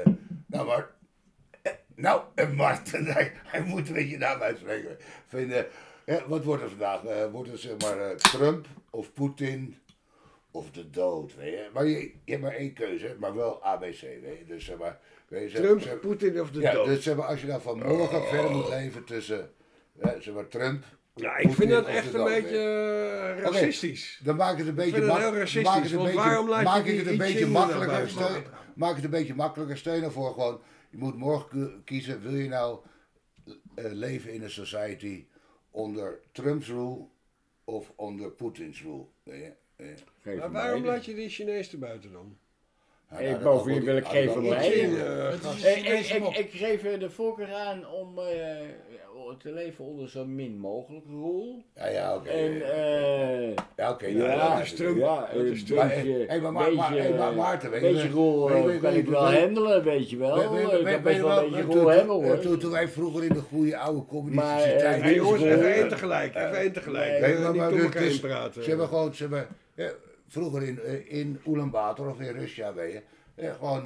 Marten, hij moet een beetje naam uitspreken. Wat wordt er vandaag? Wordt het, zeg maar, Trump of Poetin of de dood, weet je. Maar je hebt maar één keuze, maar wel ABC, weet je. Dus zeg maar... weet je, Trump, Poetin of de dood. dus zeg maar, als je dan van morgen verder moet leven tussen, zeg maar, Trump... Ja, ik vind dat Poetin of echt de een dood, beetje weet je. racistisch. Dan maak ik het een beetje vind het heel racistisch, want waarom laat je die Iching naar buiten? maak het een beetje makkelijker. Stel je nou voor gewoon, je moet morgen kiezen, wil je nou leven in een society onder Trump's rule of onder Poetins rule? Weet je? Geef Maar mij waarom de- laat je die Chinees erbuiten dan? Ja, bovendien wil ik geven maar mij. Het is een Chinese mop. Ik geef de voorkeur aan om te leven onder zo min mogelijk rol. Ja, oké. En dat is Trump. Ja, Dat is een Trump. beetje, Maar Maarten, weet je... beetje rol kan ik wel handelen, weet je wel. Ik heb best wel een beetje rol hebben hoor. Toen wij vroeger in de goede oude communistische Maar, tijd... Hey, jongens, even Nee. één tegelijk. Even één tegelijk. Nee, Niet door elkaar heen praten. Ze hebben gewoon, vroeger in Ulaanbaatar of in Russia, weet je, gewoon,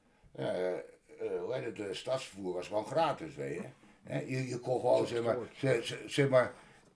hoe heet het, de stadsvervoer was gewoon gratis, weet je. Je kon gewoon, zeg maar,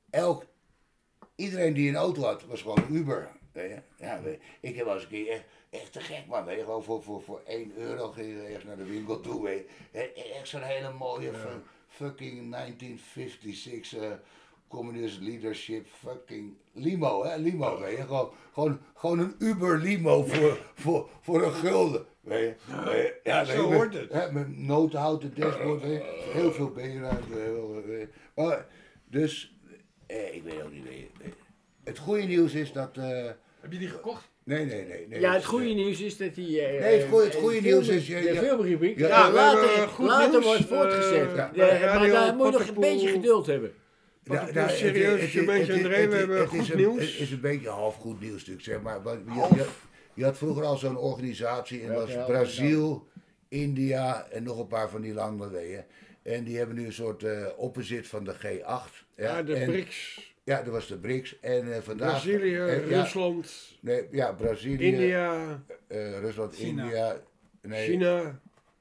iedereen die een auto had, was gewoon een Uber, weet je. Ja, weet je. Ik heb wel eens een keer echt te gek, man, weet je, gewoon voor 1 euro ging je ergens naar de winkel toe, weet je. Echt zo'n hele mooie fucking 1956 communist leadership fucking limo, hè, limo, weet je. Gewoon een Uber limo voor een gulden, weet je. Ja, zo hoort het. Hè, met notenhouten dashboard, weet je. Heel veel benen. Maar, dus, ik weet ook niet, weet je. Het goede nieuws is dat... Heb je die gekocht? Nee. Ja, het goede nieuws is dat die... het goede nieuws is... De filmrubriek Ja, we hebben later goed nieuws. wordt voortgezet. Ja, Maar Radio daar moet je nog een Pattenpoel. beetje geduld hebben. Serieus, je bent André, we hebben goed nieuws. Het is een beetje half goed nieuws natuurlijk, zeg maar. Want je had vroeger al zo'n organisatie en dat was Brazil, India en nog een paar van die landen, weet je. En die hebben nu een soort opposite van de G8. Ja, de en, BRICS. Ja, dat was de BRICS. En vandaag... Brazilië, Rusland, Brazilië, India, Rusland, China. India, nee. China.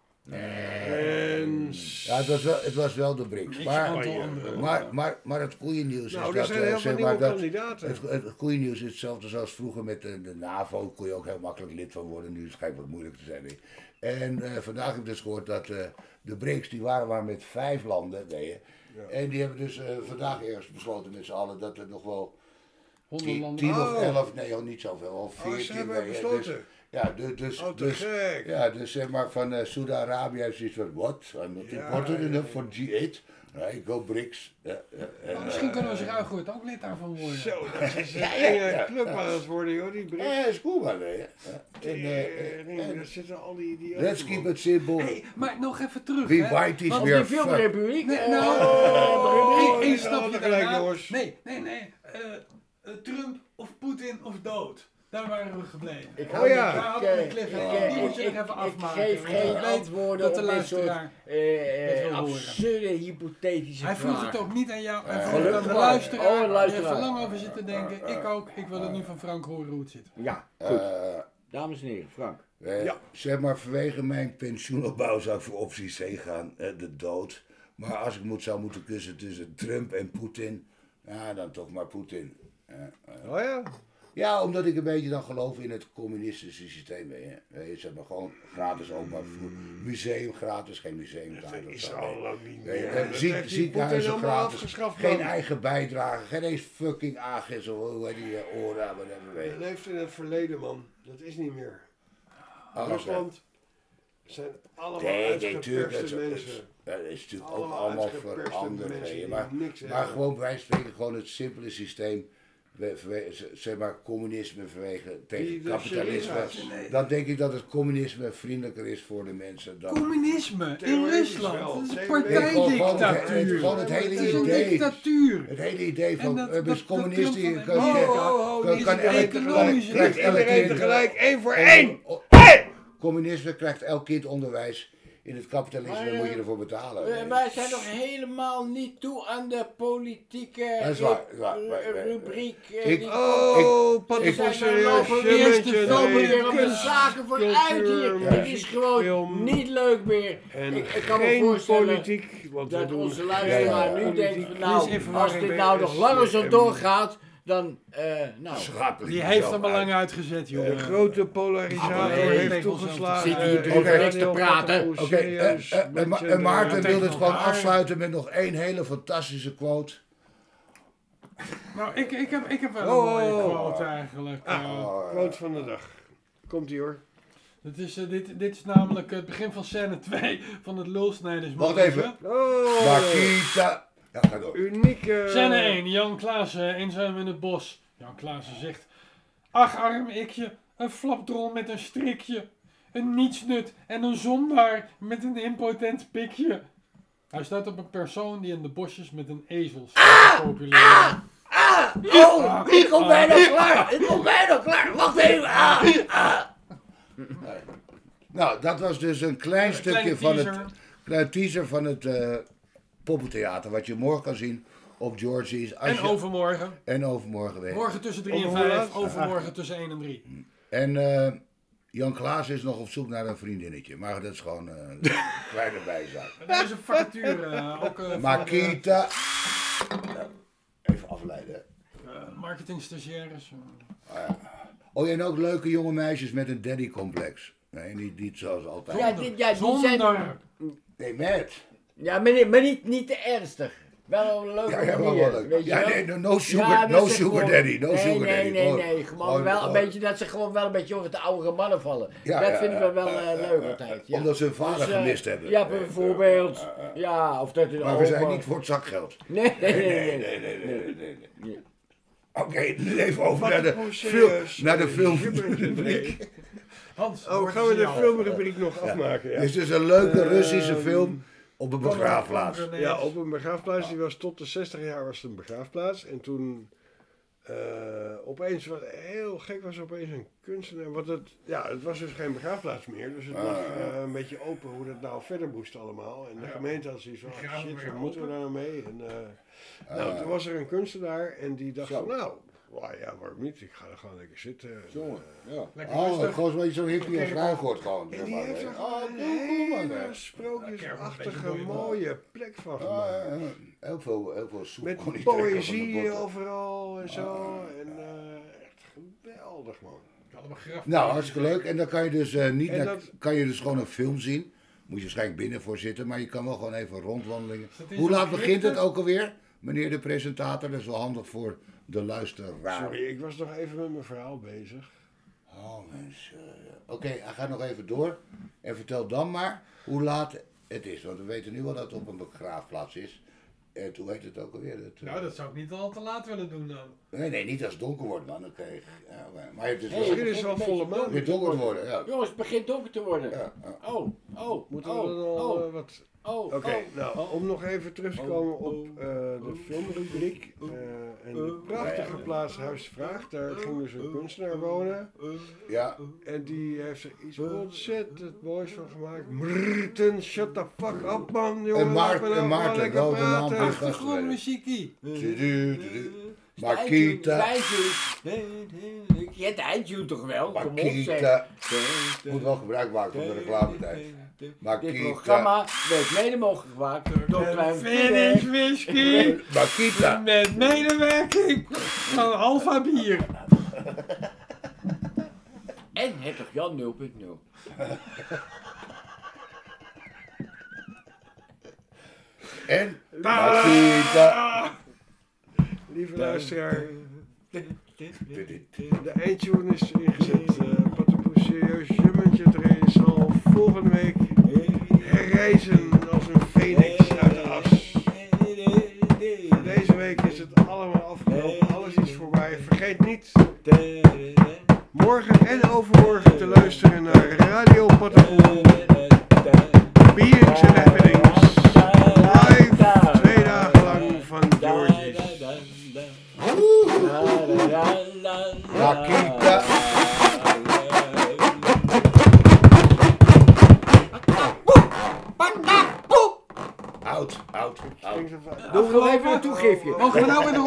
En... Ja, het was wel de BRICS. Maar het goede nieuws Nou, is er dat... zijn heel veel zeg nieuwe maar, dat kandidaten. het goede nieuws is hetzelfde zoals vroeger met de NAVO. Kon je ook heel makkelijk lid van worden. Nu schijnt het wat moeilijk te zijn. Weet je. En vandaag heb ik dus gehoord dat de BRICS, die waren maar met 5 landen. Weet je. Ja. En die hebben dus vandaag eerst besloten met z'n allen dat er nog wel 100 landen. 10 of 11, nee, niet zoveel, of 14. Ze hebben weet je. besloten. Dus, ja, dus zeg maar van Saudi-Arabië heeft zoiets van, what? I'm not important enough for G8. Nee, go BRICS. Misschien kunnen we zich uitgooien ook lid daarvan worden. Zo, dat is een enge club aan het worden, joh, die BRICS. Ja, is cool, man, weet je. Daar zitten al die idioten. Let's keep it simple. Hey, maar nog even terug. Wie hè. white is Want weer Die filmrepubliek. Nee, Oh, één die stapje gaan tegelijk, daarna. jongens. Nee. Trump of Poetin of dood. Daar waren we gebleven. Oh ja. Daar hadden we een cliffhanger. Die moet je nog even afmaken. Ik geef want geen ik weet antwoorden dat de op dit soort luisteraar dit wil horen. absurde hypothetische Hij vroeg vragen. het ook niet aan jou, hij vroeg het aan gelukkig de maar. luisteraar. Oh, een Die heeft luisteraar. er lang over zitten denken. Ik ook. Ik wil het nu van Frank horen hoe het zit. Ja, goed. Dames en heren, Frank. Zeg maar, vanwege mijn pensioenopbouw zou ik voor optie C gaan, de dood. Maar als ik zou moeten kiezen tussen Trump en Poetin, ja, dan toch maar Poetin. Oh ja? Ja, omdat ik een beetje dan geloof in het communistische systeem. Je zegt maar gewoon gratis openbaar vervoer. Museum gratis, geen museumkaart. Dat is al ook niet Nee, meer. ziekenhuizen gratis, afgeschaft. geen eigen bijdrage, geen eens fucking AGIS of hoe heet die ORA, whatever. Dat leeft in het verleden, man. Dat is niet meer. Oh, Rusland zijn allemaal tuurlijk, uitgeperste mensen. dat is natuurlijk ook Allemaal allemaal uitgeperste veranderd. mensen die Maar niks hebben. gewoon, wij spreken gewoon het simpele systeem. Zeg maar communisme vanwege tegen Die de kapitalisme. Syriza's. Dan denk ik dat het communisme vriendelijker is voor de mensen dan. Communisme in Theoretisch wel. Rusland. Dat is een Theoretisch. partijdictatuur. Gewoon het hele Het is een idee. dictatuur. Het hele idee En van dat dus communisten Trump van- kan economische krijgt elk Iedereen kind tegelijk, 1 voor 1. Communisme krijgt elk kind onderwijs. In het kapitalisme Maar, moet je ervoor betalen. Wij zijn nog helemaal niet toe aan de politieke Dat is waar, waar. rubriek. Oh, We zijn paddenstoel er lopen serieus. weer Je lopen bent weer op de kunst, zaken vooruit cultuur, hier. Het is muziek, gewoon film. niet leuk meer. En Ik kan me geen voorstellen politiek, want we dat doen onze geen luisteraar nu politiek. denkt van Er is nou, even als warring dit bij nou nog langer zo SCM. doorgaat, dan nou. Die heeft hem al lang uitgezet, Een jongen. grote polarisator nee, heeft nee, toegeslagen. zit hier druk niks te praten. Oké, en Maarten wil het gewoon elkaar. afsluiten met nog één hele fantastische quote. Nou, ik heb wel een mooie quote eigenlijk. Quote van de dag. Komt ie hoor. Dit is namelijk het begin van scène 2 van het Lulsnijders. Wacht even. Oh, Makita. Ja, ga door. unieke. Scène 1, Jan Klaassen, eenzaam in het bos. Jan Klaassen zegt: ach, arm ikje, een flapdrol met een strikje. Een nietsnut en een zondaar met een impotent pikje. Hij staat op een persoon die in de bosjes met een ezel staat te populeren. Oh, ik kom bijna klaar. Ik kom bijna klaar. Wacht even. Nou, dat was dus een klein stukje van het klein teaser van het poppentheater. Wat je morgen kan zien op Georgie's. En overmorgen. En overmorgen weer. Morgen tussen 3 en Over 5, hoe laat? overmorgen tussen 1 en 3. En Jan Klaas is nog op zoek naar een vriendinnetje. Maar dat is gewoon een kleine bijzaak. Er is een vacature ook voor Makita. Even afleiden. marketing stagiaires. Oh, en ook leuke jonge meisjes met een daddy-complex. Nee, niet zoals altijd. Ja, die zijn. Zonder. Nee, met. Ja, maar niet te ernstig. Wel een leuke Ja, wel manier, leuk. weet je Ja, wel? nee, no sugar, Ja, dat no ze sugar gewoon- daddy, no sugar daddy. Nee, gewoon wel een beetje dat ze gewoon wel een beetje over de oudere mannen vallen. Ja, dat ja, vinden we wel leuk altijd. Ja. Omdat ze hun vader Dus, gemist hebben. Ja, bijvoorbeeld. Ja, of dat Maar we zijn niet voor het zakgeld. Nee. Nee. Oké, nu even over naar de, serieus. naar de filmrubriek. Hans, Oh, woord gaan we is de jou. filmrubriek nog afmaken? Ja. Het is dus een leuke Russische film op een begraafplaats. Ja, op een begraafplaats. Die was tot de 60 jaar was het een begraafplaats. En toen opeens, wat heel gek was, opeens een kunstenaar. Want het was dus geen begraafplaats meer. Dus het lag een beetje open hoe dat nou verder moest allemaal. En de gemeente had zoiets van, Graven shit, weer wat moeten we open. daar nou mee? En toen was er een kunstenaar en die dacht van, nou, ja, waarom niet? Ik ga er gewoon lekker zitten. Jongen, ja. Lekker Oh, rustig. gewoon een beetje zo'n hippie als Ruigoort gewoon. En zeg die maar, heeft hè. er Oh, gewoon een doe maar, hele hè. sprookjesachtige Lekker, mooie plek van Ah, gemaakt. ja. Heel veel soep Met kon niet trekken van de poëzie botten. overal en zo. En echt geweldig, man. Ik had hem begraven. Nou, hartstikke leuk. En dan kan je dus En dat- kan je dus gewoon een film zien. Moet je waarschijnlijk binnen voor zitten, maar je kan wel gewoon even rondwandelingen. dat in Hoe zo'n laat begint het crypte? ook alweer, meneer de presentator? Dat is wel handig voor de luisteraar. Sorry, ik was nog even met mijn verhaal bezig. Oh mensen. Oké, hij gaat nog even door. En vertel dan maar hoe laat het is. Want we weten nu wel dat het op een begraafplaats is. En hoe heet het ook alweer? Nou, dat zou ik niet al te laat willen doen dan. Nee, niet als het donker wordt, man. Oké. Ja, maar het is Hey, wel Misschien is het wel volle maan. weer donker te worden. Ja. Jongens, het begint donker te worden. Ja. Moeten we dan al wat... Oké, nou, om nog even terug te komen op de filmrubriek. Een prachtige plaats, Huis Vraag. Daar ging dus een kunstenaar wonen. Ja. En die heeft er iets ontzettend moois van gemaakt. Maarten, shut the fuck up, man. Jongen, En laat me nou gewoon Maarten, lekker wel de naam praten. van- Achtergrondmuziekie. Makita. Ik ken de eindtune toch wel? Kom op, Makita. zeg. Moet wel gebruik maken van de reclametijd. Dit Makita. programma werd mede mogelijk gemaakt door Klein Finish whisky. Makita. Met medewerking van Alpha Bier. En Hertog Jan 0.0. En Lieve luisteraar, de eindtune is ingezet. Pattenpoes serieus jummentje trainen zal volgende week herrijzen als een phoenix uit de as. Voor deze week is het allemaal afgelopen, alles is voorbij. Vergeet niet morgen en overmorgen te luisteren naar Radio Pattenpoel. Beings and Happenings. Live 2 dagen lang van George's. Rakita. Oud. Doen we even een toegiftje. Mogen we nou weer